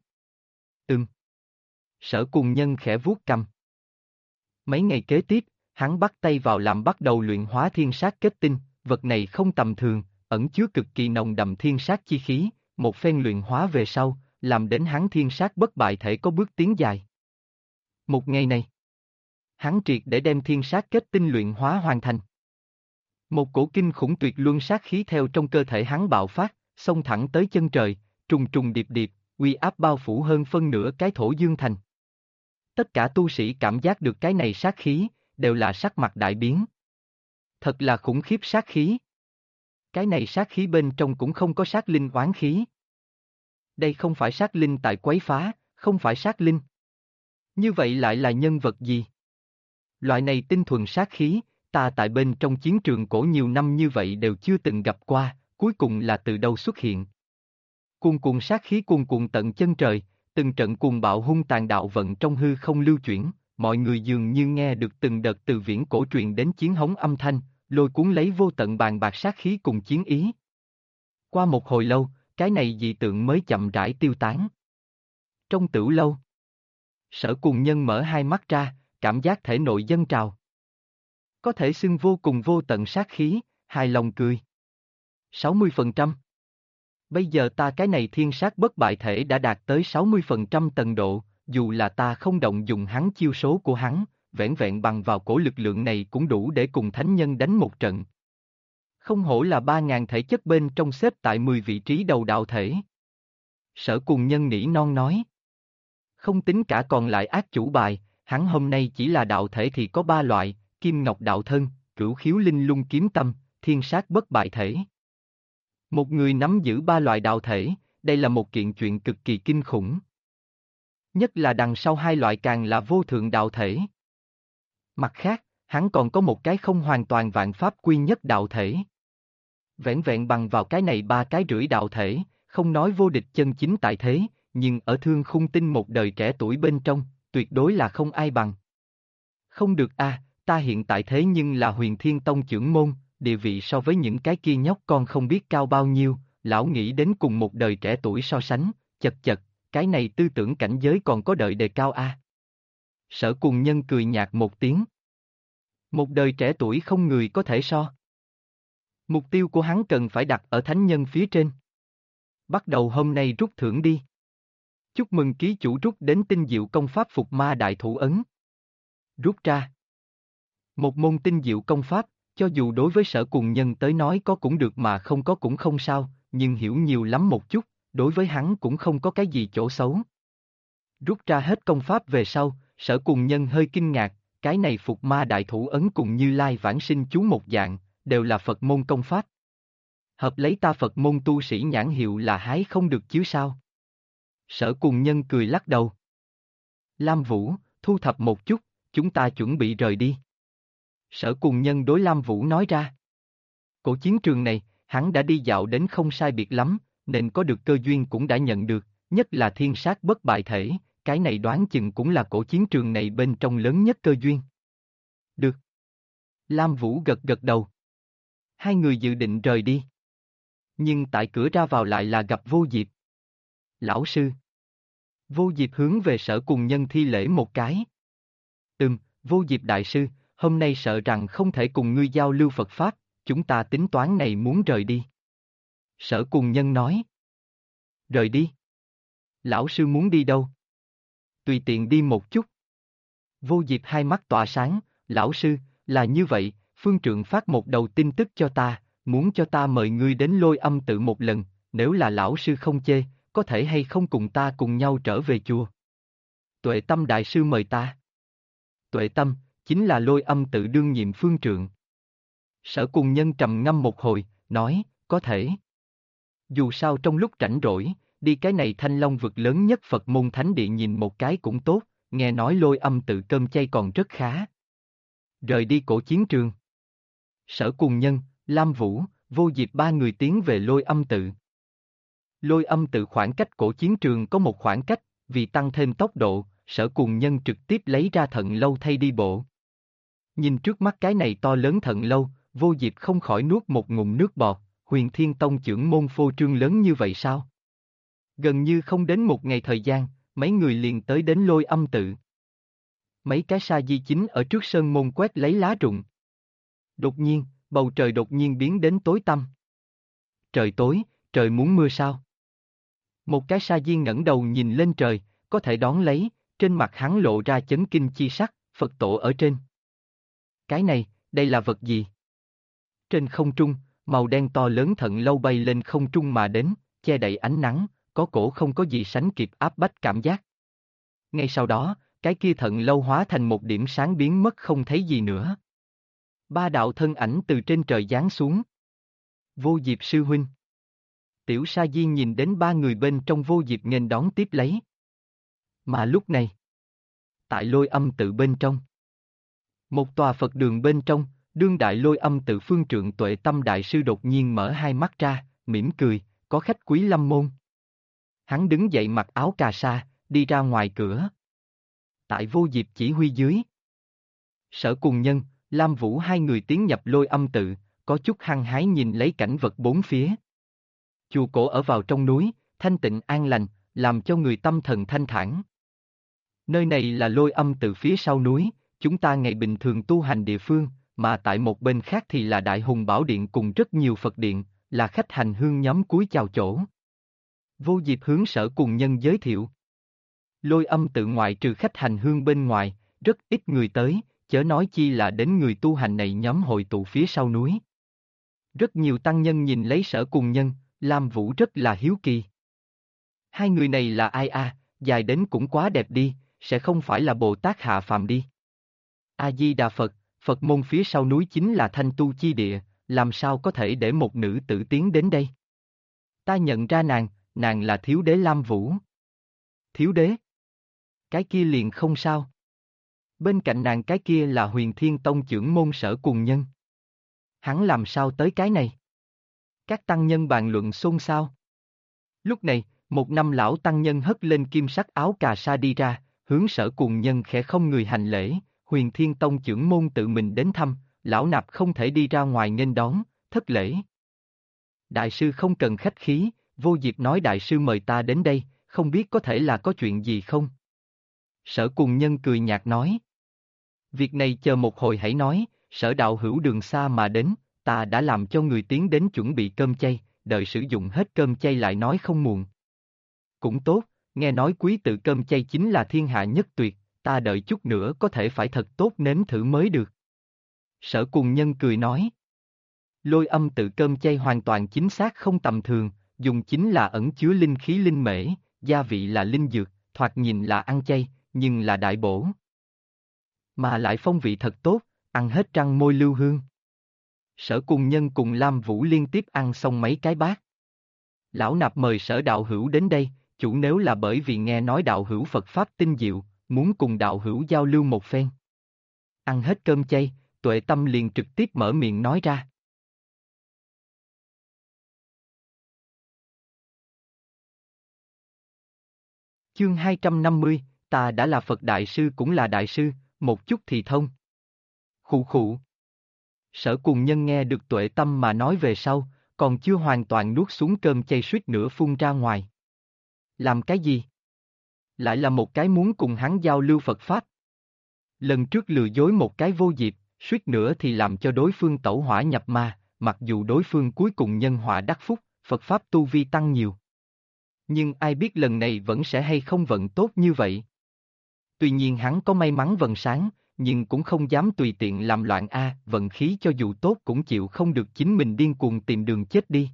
Sở Cùng Nhân khẽ vuốt cằm. Mấy ngày kế tiếp, hắn bắt tay vào làm bắt đầu luyện hóa thiên sát kết tinh, vật này không tầm thường, ẩn chứa cực kỳ nồng đậm thiên sát chi khí, một phen luyện hóa về sau, làm đến hắn thiên sát bất bại thể có bước tiến dài. Một ngày này, hắn triệt để đem thiên sát kết tinh luyện hóa hoàn thành. Một cổ kinh khủng tuyệt luân sát khí theo trong cơ thể hắn bạo phát, xông thẳng tới chân trời, trùng trùng điệp điệp, uy áp bao phủ hơn phân nửa cái Thổ Dương Thành. Tất cả tu sĩ cảm giác được cái này sát khí, đều là sắc mặt đại biến. Thật là khủng khiếp sát khí. Cái này sát khí bên trong cũng không có sát linh oán khí. Đây không phải sát linh tại quấy phá, không phải sát linh. Như vậy lại là nhân vật gì? Loại này tinh thuần sát khí, ta tại bên trong chiến trường cổ nhiều năm như vậy đều chưa từng gặp qua, cuối cùng là từ đâu xuất hiện. Cuồn cuộn sát khí cuồn cuộn tận chân trời, từng trận cuồng bạo hung tàn đạo vận trong hư không lưu chuyển, mọi người dường như nghe được từng đợt từ viễn cổ truyền đến chiến hống âm thanh, lôi cuốn lấy vô tận bàn bạc sát khí cùng chiến ý. Qua một hồi lâu, cái này dị tượng mới chậm rãi tiêu tán. Trong tửu lâu, Sở Cùng Nhân mở hai mắt ra, cảm giác thể nội dâng trào. Có thể xưng vô cùng vô tận sát khí, hài lòng cười. 60%. Bây giờ ta cái này thiên sát bất bại thể đã đạt tới 60% tầng độ, dù là ta không động dùng hắn chiêu số của hắn, vẻn vẹn bằng vào cổ lực lượng này cũng đủ để cùng thánh nhân đánh một trận. Không hổ là 3.000 thể chất bên trong xếp tại 10 vị trí đầu đạo thể. Sở Cùng Nhân nỉ non nói. Không tính cả còn lại ác chủ bài, hắn hôm nay chỉ là đạo thể thì có 3 loại, Kim Ngọc đạo thân, Cửu Khiếu Linh Lung kiếm tâm, thiên sát bất bại thể. Một người nắm giữ ba loại đạo thể, đây là một kiện chuyện cực kỳ kinh khủng. Nhất là đằng sau hai loại càng là vô thượng đạo thể. Mặt khác, hắn còn có một cái không hoàn toàn vạn pháp quy nhất đạo thể. Vẻn vẹn bằng vào cái này ba cái rưỡi đạo thể, không nói vô địch chân chính tại thế, nhưng ở thương khung tinh một đời trẻ tuổi bên trong, tuyệt đối là không ai bằng. Không được a, ta hiện tại thế nhưng là Huyền Thiên Tông trưởng môn, địa vị so với những cái kia nhóc con không biết cao bao nhiêu, lão nghĩ đến cùng một đời trẻ tuổi so sánh, chật chật, cái này tư tưởng cảnh giới còn có đợi đề cao a. Sở Cùng Nhân cười nhạt một tiếng. Một đời trẻ tuổi không người có thể so. Mục tiêu của hắn cần phải đặt ở thánh nhân phía trên. Bắt đầu hôm nay rút thưởng đi. Chúc mừng ký chủ rút đến tinh diệu công pháp Phục Ma Đại Thủ Ấn. Rút ra. Một môn tinh diệu công pháp, cho dù đối với Sở Cùng Nhân tới nói có cũng được mà không có cũng không sao, nhưng hiểu nhiều lắm một chút, đối với hắn cũng không có cái gì chỗ xấu. Rút ra hết công pháp về sau, Sở Cùng Nhân hơi kinh ngạc, cái này Phục Ma Đại Thủ Ấn cùng Như Lai Vãng Sinh Chú một dạng, đều là Phật môn công pháp. Hợp lấy ta Phật môn tu sĩ nhãn hiệu là hái không được chứ sao? Sở Cùng Nhân cười lắc đầu. Lam Vũ, thu thập một chút, chúng ta chuẩn bị rời đi. Sở Cùng Nhân đối Lam Vũ nói ra. Cổ chiến trường này, hắn đã đi dạo đến không sai biệt lắm, nên có được cơ duyên cũng đã nhận được, nhất là thiên sát bất bại thể, cái này đoán chừng cũng là cổ chiến trường này bên trong lớn nhất cơ duyên. Được. Lam Vũ gật gật đầu. Hai người dự định rời đi. Nhưng tại cửa ra vào lại là gặp Vô Diệp. Lão sư. Vô Diệp hướng về Sở Cùng Nhân thi lễ một cái. Vô Diệp đại sư, hôm nay sợ rằng không thể cùng ngươi giao lưu Phật Pháp, chúng ta tính toán này muốn rời đi. Sở Cùng Nhân nói. Rời đi? Lão sư muốn đi đâu? Tùy tiện đi một chút. Vô Diệp hai mắt tỏa sáng, lão sư, là như vậy, Phương Trượng phát một đầu tin tức cho ta, muốn cho ta mời ngươi đến Lôi Âm tự một lần, nếu là lão sư không chê, có thể hay không cùng ta cùng nhau trở về chùa. Tuệ Tâm đại sư mời ta. Tuệ Tâm, chính là Lôi Âm tự đương nhiệm Phương Trượng. Sở Cùng Nhân trầm ngâm một hồi, nói, có thể. Dù sao trong lúc rảnh rỗi, đi cái này Thanh Long vực lớn nhất Phật môn thánh địa nhìn một cái cũng tốt, nghe nói Lôi Âm tự cơm chay còn rất khá. Rời đi cổ chiến trường. Sở Cùng Nhân, Lam Vũ, Vô Diệp ba người tiến về Lôi Âm tự. Lôi Âm tự khoảng cách cổ chiến trường có một khoảng cách, vì tăng thêm tốc độ, Sở Cùng Nhân trực tiếp lấy ra thận lâu thay đi bộ. Nhìn trước mắt cái này to lớn thận lâu, Vô Diệp không khỏi nuốt một ngụm nước bọt, Huyền Thiên Tông trưởng môn phô trương lớn như vậy sao? Gần như không đến một ngày thời gian, mấy người liền tới đến Lôi Âm tự. Mấy cái sa di chính ở trước sơn môn quét lấy lá rụng. Đột nhiên, bầu trời đột nhiên biến đến tối tăm. Trời tối, trời muốn mưa sao? Một cái sa di ngẩng đầu nhìn lên trời, có thể đón lấy, trên mặt hắn lộ ra chấn kinh chi sắc, Phật tổ ở trên. Cái này, đây là vật gì? Trên không trung, màu đen to lớn thận lâu bay lên không trung mà đến, che đậy ánh nắng, có cổ không có gì sánh kịp áp bách cảm giác. Ngay sau đó, cái kia thận lâu hóa thành một điểm sáng biến mất không thấy gì nữa. Ba đạo thân ảnh từ trên trời giáng xuống. Vô Diệp sư huynh. Tiểu Sa Di nhìn đến ba người bên trong Vô Diệp nghênh đón tiếp lấy. Mà lúc này, tại Lôi Âm tự bên trong, một tòa Phật đường bên trong, đương đại Lôi Âm tự Phương Trượng Tuệ Tâm đại sư đột nhiên mở hai mắt ra, mỉm cười, có khách quý lâm môn. Hắn đứng dậy mặc áo cà sa, đi ra ngoài cửa. Tại Vô Diệp chỉ huy dưới, Sở Cùng Nhân, Lam Vũ hai người tiến nhập Lôi Âm tự, có chút hăng hái nhìn lấy cảnh vật bốn phía. Chùa cổ ở vào trong núi, thanh tịnh an lành, làm cho người tâm thần thanh thản. Nơi này là Lôi Âm tự phía sau núi, chúng ta ngày bình thường tu hành địa phương, mà tại một bên khác thì là Đại Hùng Bảo Điện cùng rất nhiều Phật điện, là khách hành hương nhóm cúi chào chỗ. Vô Diệp hướng Sở Cùng Nhân giới thiệu. Lôi Âm tự ngoại trừ khách hành hương bên ngoài, rất ít người tới, chớ nói chi là đến người tu hành này nhóm hội tụ phía sau núi. Rất nhiều tăng nhân nhìn lấy Sở Cùng Nhân, Lam Vũ rất là hiếu kỳ. Hai người này là ai a? Dài đến cũng quá đẹp đi, sẽ không phải là Bồ Tát hạ phàm đi. A-di-đà Phật, Phật môn phía sau núi chính là thanh tu chi địa, làm sao có thể để một nữ tử tiến đến đây? Ta nhận ra nàng là thiếu đế Lam Vũ. Thiếu đế? Cái kia liền không sao. Bên cạnh nàng cái kia là Huyền Thiên Tông trưởng môn Sở Cùng Nhân. Hắn làm sao tới cái này? Các tăng nhân bàn luận xôn xao. Lúc này, một năm lão tăng nhân hất lên kim sắc áo cà sa đi ra, hướng Sở Cùng Nhân khẽ không người hành lễ. Huyền Thiên Tông trưởng môn tự mình đến thăm, lão nạp không thể đi ra ngoài nghênh đón, thất lễ. Đại sư không cần khách khí, Vô Diệp nói đại sư mời ta đến đây, không biết có thể là có chuyện gì không? Sở Cùng Nhân cười nhạt nói. Việc này chờ một hồi hãy nói, Sở đạo hữu đường xa mà đến, ta đã làm cho người tiến đến chuẩn bị cơm chay, đợi sử dụng hết cơm chay lại nói không muộn. Cũng tốt, nghe nói quý tự cơm chay chính là thiên hạ nhất tuyệt, ta đợi chút nữa có thể phải thật tốt nếm thử mới được. Sở Cùng Nhân cười nói. Lôi âm tự cơm chay hoàn toàn chính xác không tầm thường, dùng chính là ẩn chứa linh khí linh mễ, gia vị là linh dược, thoạt nhìn là ăn chay, nhưng là đại bổ. Mà lại phong vị thật tốt, ăn hết răng môi lưu hương. Sở Cùng Nhân cùng Lam Vũ liên tiếp ăn xong mấy cái bát. Lão nạp mời Sở đạo hữu đến đây, chủ nếu là bởi vì nghe nói đạo hữu Phật Pháp tinh diệu, muốn cùng đạo hữu giao lưu một phen. Ăn hết cơm chay, Tuệ Tâm liền trực tiếp mở miệng nói ra. Chương 250, ta đã là Phật Đại Sư cũng là Đại Sư, một chút thì thông. Khụ khụ. Sở Cùng Nhân nghe được Tuệ Tâm mà nói về sau, còn chưa hoàn toàn nuốt xuống cơm chay suýt nữa phun ra ngoài. Làm cái gì? Lại là một cái muốn cùng hắn giao lưu Phật Pháp. Lần trước lừa dối một cái Vô Diệp, suýt nữa thì làm cho đối phương tẩu hỏa nhập ma, mặc dù đối phương cuối cùng nhân họa đắc phúc, Phật Pháp tu vi tăng nhiều. Nhưng ai biết lần này vẫn sẽ hay không vận tốt như vậy. Tuy nhiên hắn có may mắn vận sáng, nhưng cũng không dám tùy tiện làm loạn vận khí cho dù tốt cũng chịu không được chính mình điên cuồng tìm đường chết đi.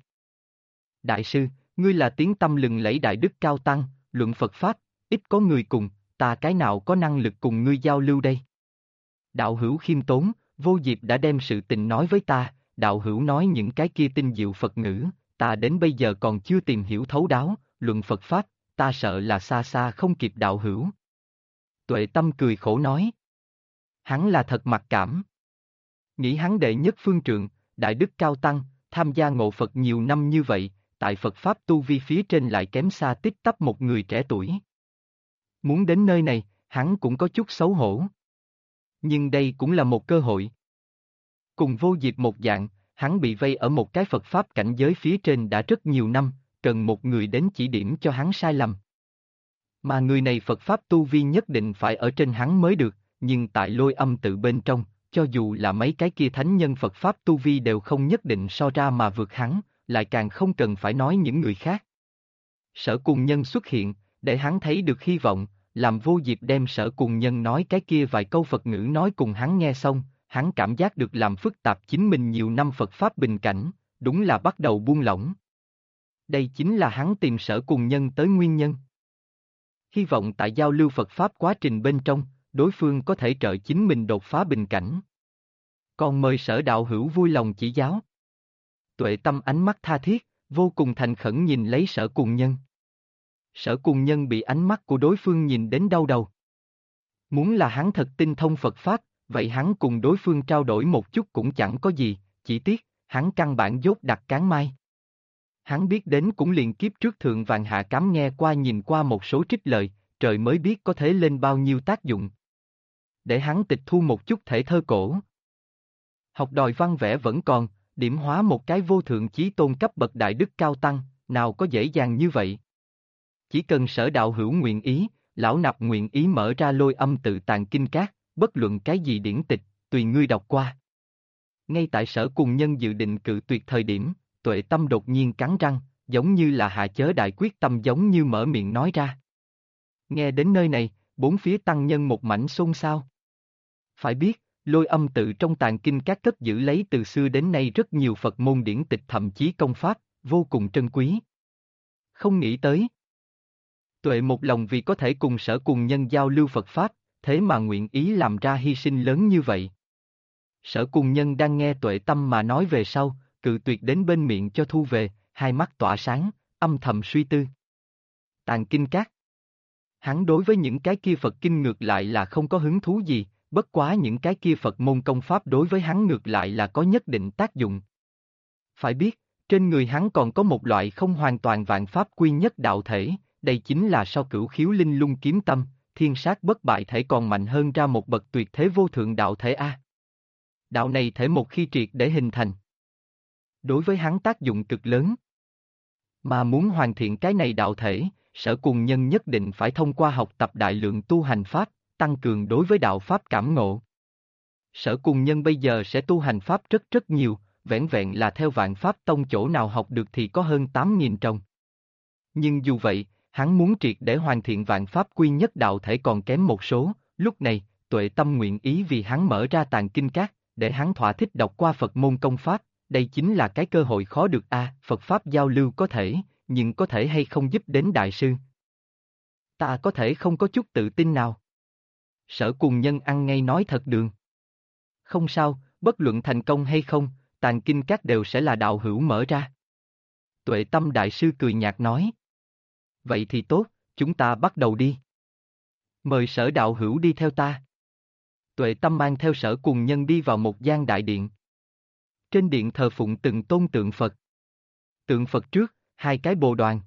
Đại sư, ngươi là tiếng tăm lừng lẫy đại đức cao tăng, luận Phật Pháp, ít có người cùng, ta cái nào có năng lực cùng ngươi giao lưu đây? Đạo hữu khiêm tốn, Vô Diệp đã đem sự tình nói với ta, đạo hữu nói những cái kia tinh diệu Phật ngữ, ta đến bây giờ còn chưa tìm hiểu thấu đáo, luận Phật Pháp, ta sợ là xa xa không kịp đạo hữu. Tuệ Tâm cười khổ nói. Hắn là thật mặc cảm. Nghĩ hắn đệ nhất phương trượng, đại đức cao tăng, tham gia ngộ Phật nhiều năm như vậy, tại Phật Pháp tu vi phía trên lại kém xa tít tắp một người trẻ tuổi. Muốn đến nơi này, hắn cũng có chút xấu hổ. Nhưng đây cũng là một cơ hội. Cùng Vô Diệp một dạng, hắn bị vây ở một cái Phật Pháp cảnh giới phía trên đã rất nhiều năm, cần một người đến chỉ điểm cho hắn sai lầm. Mà người này Phật Pháp tu vi nhất định phải ở trên hắn mới được, nhưng tại Lôi Âm tự bên trong, cho dù là mấy cái kia thánh nhân Phật Pháp tu vi đều không nhất định so ra mà vượt hắn, lại càng không cần phải nói những người khác. Sở Cùng Nhân xuất hiện, để hắn thấy được hy vọng, làm Vô Diệp đem Sở Cùng Nhân nói cái kia vài câu Phật ngữ nói cùng hắn nghe xong, hắn cảm giác được làm phức tạp chính mình nhiều năm Phật Pháp bình cảnh, đúng là bắt đầu buông lỏng. Đây chính là hắn tìm Sở Cùng Nhân tới nguyên nhân. Hy vọng tại giao lưu Phật Pháp quá trình bên trong, đối phương có thể trợ chính mình đột phá bình cảnh. Còn mời Sở đạo hữu vui lòng chỉ giáo. Tuệ Tâm ánh mắt tha thiết, vô cùng thành khẩn nhìn lấy Sở Cùng Nhân. Sở Cùng Nhân bị ánh mắt của đối phương nhìn đến đau đầu. Muốn là hắn thật tinh thông Phật Pháp, vậy hắn cùng đối phương trao đổi một chút cũng chẳng có gì, chỉ tiếc, hắn căn bản dốt đặt cán mai. Hắn biết đến cũng liền kiếp trước thượng vạn hạ cám nghe qua nhìn qua một số trích lời, trời mới biết có thể lên bao nhiêu tác dụng. Để hắn tịch thu một chút thể thơ cổ. Học đòi văn vẽ vẫn còn, điểm hóa một cái vô thượng chí tôn cấp bậc đại đức cao tăng, nào có dễ dàng như vậy. Chỉ cần Sở đạo hữu nguyện ý, lão nạp nguyện ý mở ra Lôi Âm tự tàng kinh cát, bất luận cái gì điển tịch, tùy ngươi đọc qua. Ngay tại Sở Cùng Nhân dự định cự tuyệt thời điểm, Tuệ Tâm đột nhiên cắn răng, giống như là hạ chớ đại quyết tâm giống như mở miệng nói ra. Nghe đến nơi này, bốn phía tăng nhân một mảnh xôn xao. Phải biết, Lôi Âm tự trong tàng kinh các cất giữ lấy từ xưa đến nay rất nhiều Phật môn điển tịch thậm chí công pháp, vô cùng trân quý. Không nghĩ tới. Tuệ một lòng vì có thể cùng Sở Cùng Nhân giao lưu Phật Pháp, thế mà nguyện ý làm ra hy sinh lớn như vậy. Sở Cùng Nhân đang nghe Tuệ Tâm mà nói về sau, cự tuyệt đến bên miệng cho thu về, hai mắt tỏa sáng, âm thầm suy tư. Tàng kinh các. Hắn đối với những cái kia Phật kinh ngược lại là không có hứng thú gì, bất quá những cái kia Phật môn công pháp đối với hắn ngược lại là có nhất định tác dụng. Phải biết, trên người hắn còn có một loại không hoàn toàn vạn pháp quy nhất đạo thể, đây chính là sau cửu khiếu linh lung kiếm tâm, thiên sát bất bại thể còn mạnh hơn ra một bậc tuyệt thế vô thượng đạo thể A. Đạo này thể một khi triệt để hình thành, đối với hắn tác dụng cực lớn. Mà muốn hoàn thiện cái này đạo thể, Sở Cùng Nhân nhất định phải thông qua học tập đại lượng tu hành pháp, tăng cường đối với đạo pháp cảm ngộ. Sở Cùng Nhân bây giờ sẽ tu hành pháp rất nhiều, vẻn vẹn là theo Vạn Pháp Tông chỗ nào học được thì có hơn 8.000 trong. Nhưng dù vậy, hắn muốn triệt để hoàn thiện Vạn Pháp quy nhất đạo thể còn kém một số, lúc này, Tuệ Tâm nguyện ý vì hắn mở ra tàng kinh các, để hắn thỏa thích đọc qua Phật môn công pháp, đây chính là cái cơ hội khó được a. Phật Pháp giao lưu có thể, nhưng có thể hay không giúp đến đại sư. Ta có thể không có chút tự tin nào. Sở Cùng Nhân ăn ngay nói thật đường. Không sao, bất luận thành công hay không, tàng kinh các đều sẽ là đạo hữu mở ra. Tuệ Tâm đại sư cười nhạt nói. Vậy thì tốt, chúng ta bắt đầu đi. Mời Sở đạo hữu đi theo ta. Tuệ Tâm mang theo Sở Cùng Nhân đi vào một gian đại điện. Trên điện thờ phụng từng tôn tượng Phật. Tượng Phật trước, hai cái bồ đoàn.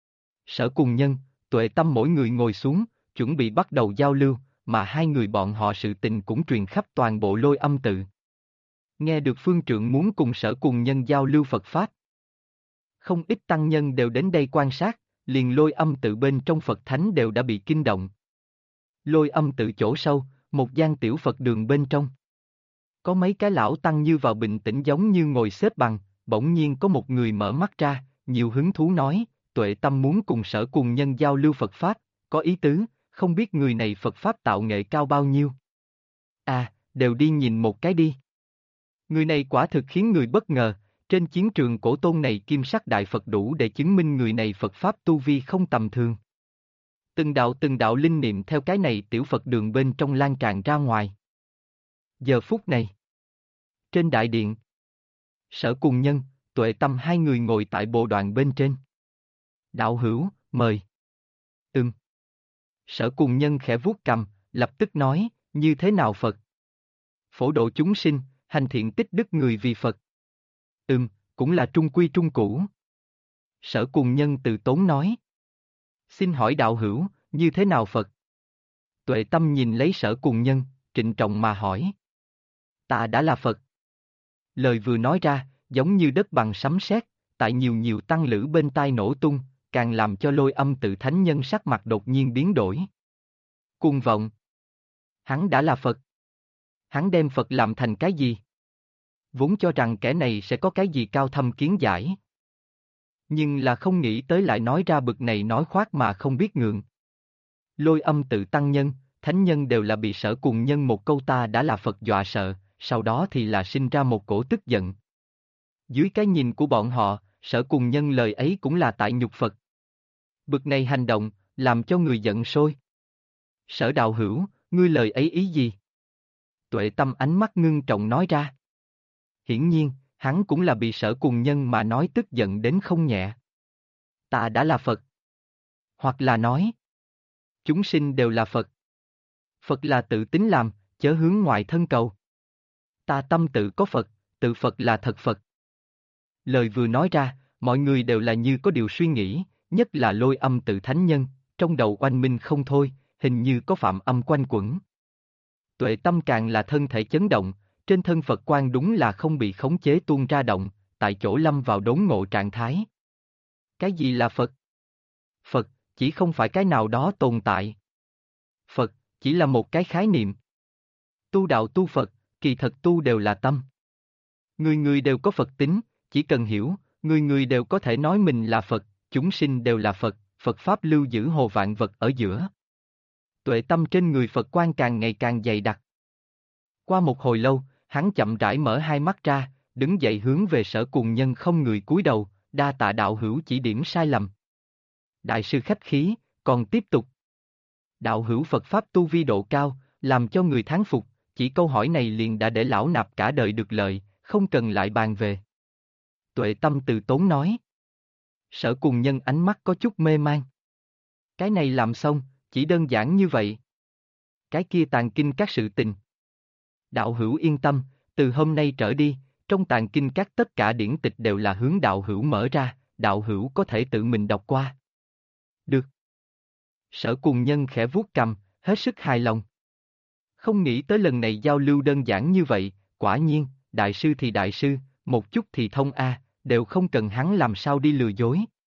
Sở Cùng Nhân, Tuệ Tâm mỗi người ngồi xuống, chuẩn bị bắt đầu giao lưu, mà hai người bọn họ sự tình cũng truyền khắp toàn bộ Lôi Âm tự. Nghe được phương trượng muốn cùng Sở Cùng Nhân giao lưu Phật Pháp. Không ít tăng nhân đều đến đây quan sát, liền Lôi Âm tự bên trong Phật Thánh đều đã bị kinh động. Lôi Âm tự chỗ sâu, một gian tiểu Phật đường bên trong. Có mấy cái lão tăng như vào bình tĩnh giống như ngồi xếp bằng, bỗng nhiên có một người mở mắt ra, nhiều hứng thú nói, Tuệ Tâm muốn cùng Sở Cùng Nhân giao lưu Phật Pháp, có ý tứ, không biết người này Phật Pháp tạo nghệ cao bao nhiêu. À, đều đi nhìn một cái đi. Người này quả thực khiến người bất ngờ, trên chiến trường cổ tôn này kim sắc đại Phật đủ để chứng minh người này Phật Pháp tu vi không tầm thường. Từng đạo linh niệm theo cái này tiểu Phật đường bên trong lan tràn ra ngoài. Giờ phút này, trên đại điện, Sở Cùng Nhân, Tuệ Tâm hai người ngồi tại bộ đoàn bên trên. Đạo hữu, mời. Sở Cùng Nhân khẽ vuốt cằm, lập tức nói, như thế nào Phật? Phổ độ chúng sinh, hành thiện tích đức người vì Phật. Cũng là trung quy trung cũ. Sở Cùng Nhân từ tốn nói. Xin hỏi đạo hữu, như thế nào Phật? Tuệ Tâm nhìn lấy Sở Cùng Nhân, trịnh trọng mà hỏi. Ta đã là Phật. Lời vừa nói ra, giống như đất bằng sấm sét, tại nhiều tăng lữ bên tai nổ tung, càng làm cho Lôi Âm tự thánh nhân sắc mặt đột nhiên biến đổi. Cuồng vọng. Hắn đã là Phật. Hắn đem Phật làm thành cái gì? Vốn cho rằng kẻ này sẽ có cái gì cao thâm kiến giải. Nhưng là không nghĩ tới lại nói ra bực này nói khoác mà không biết ngượng. Lôi Âm tự tăng nhân, thánh nhân đều là bị Sở Cùng Nhân một câu ta đã là Phật dọa sợ, sau đó thì là sinh ra một cổ tức giận. Dưới cái nhìn của bọn họ, Sở Cùng Nhân lời ấy cũng là tại nhục Phật. Bực này hành động, làm cho người giận sôi. Sở đạo hữu, ngươi lời ấy ý gì? Tuệ Tâm ánh mắt ngưng trọng nói ra. Hiển nhiên, hắn cũng là bị Sở Cùng Nhân mà nói tức giận đến không nhẹ. Ta đã là Phật. Hoặc là nói, chúng sinh đều là Phật. Phật là tự tính làm, chớ hướng ngoại thân cầu. Ta tâm tự có Phật, tự Phật là thật Phật. Lời vừa nói ra, mọi người đều là như có điều suy nghĩ, nhất là Lôi Âm tự thánh nhân, trong đầu oanh minh không thôi, hình như có phạm âm quanh quẩn. Tuệ Tâm càng là thân thể chấn động, trên thân Phật quan đúng là không bị khống chế tuôn ra động, tại chỗ lâm vào đốn ngộ trạng thái. Cái gì là Phật? Phật, chỉ không phải cái nào đó tồn tại. Phật, chỉ là một cái khái niệm. Tu đạo tu Phật, kỳ thật tu đều là tâm. Người người đều có Phật tính, chỉ cần hiểu, người người đều có thể nói mình là Phật, chúng sinh đều là Phật, Phật Pháp lưu giữ hồ vạn vật ở giữa. Tuệ Tâm trên người Phật quan càng ngày càng dày đặc. Qua một hồi lâu, hắn chậm rãi mở hai mắt ra, đứng dậy hướng về Sở Cùng Nhân không người cúi đầu, đa tạ đạo hữu chỉ điểm sai lầm. Đại sư khách khí, còn tiếp tục. Đạo hữu Phật Pháp tu vi độ cao, làm cho người thán phục, chỉ câu hỏi này liền đã để lão nạp cả đời được lợi, không cần lại bàn về. Tuệ Tâm từ tốn nói. Sở Cùng Nhân ánh mắt có chút mê man. Cái này làm xong, chỉ đơn giản như vậy. Cái kia tàng kinh các sự tình. Đạo hữu yên tâm, từ hôm nay trở đi, trong tàng kinh các tất cả điển tịch đều là hướng đạo hữu mở ra, đạo hữu có thể tự mình đọc qua. Được. Sở Cùng Nhân khẽ vuốt cằm, hết sức hài lòng. Không nghĩ tới lần này giao lưu đơn giản như vậy, quả nhiên, đại sư thì đại sư, một chút thì thông a, đều không cần hắn làm sao đi lừa dối.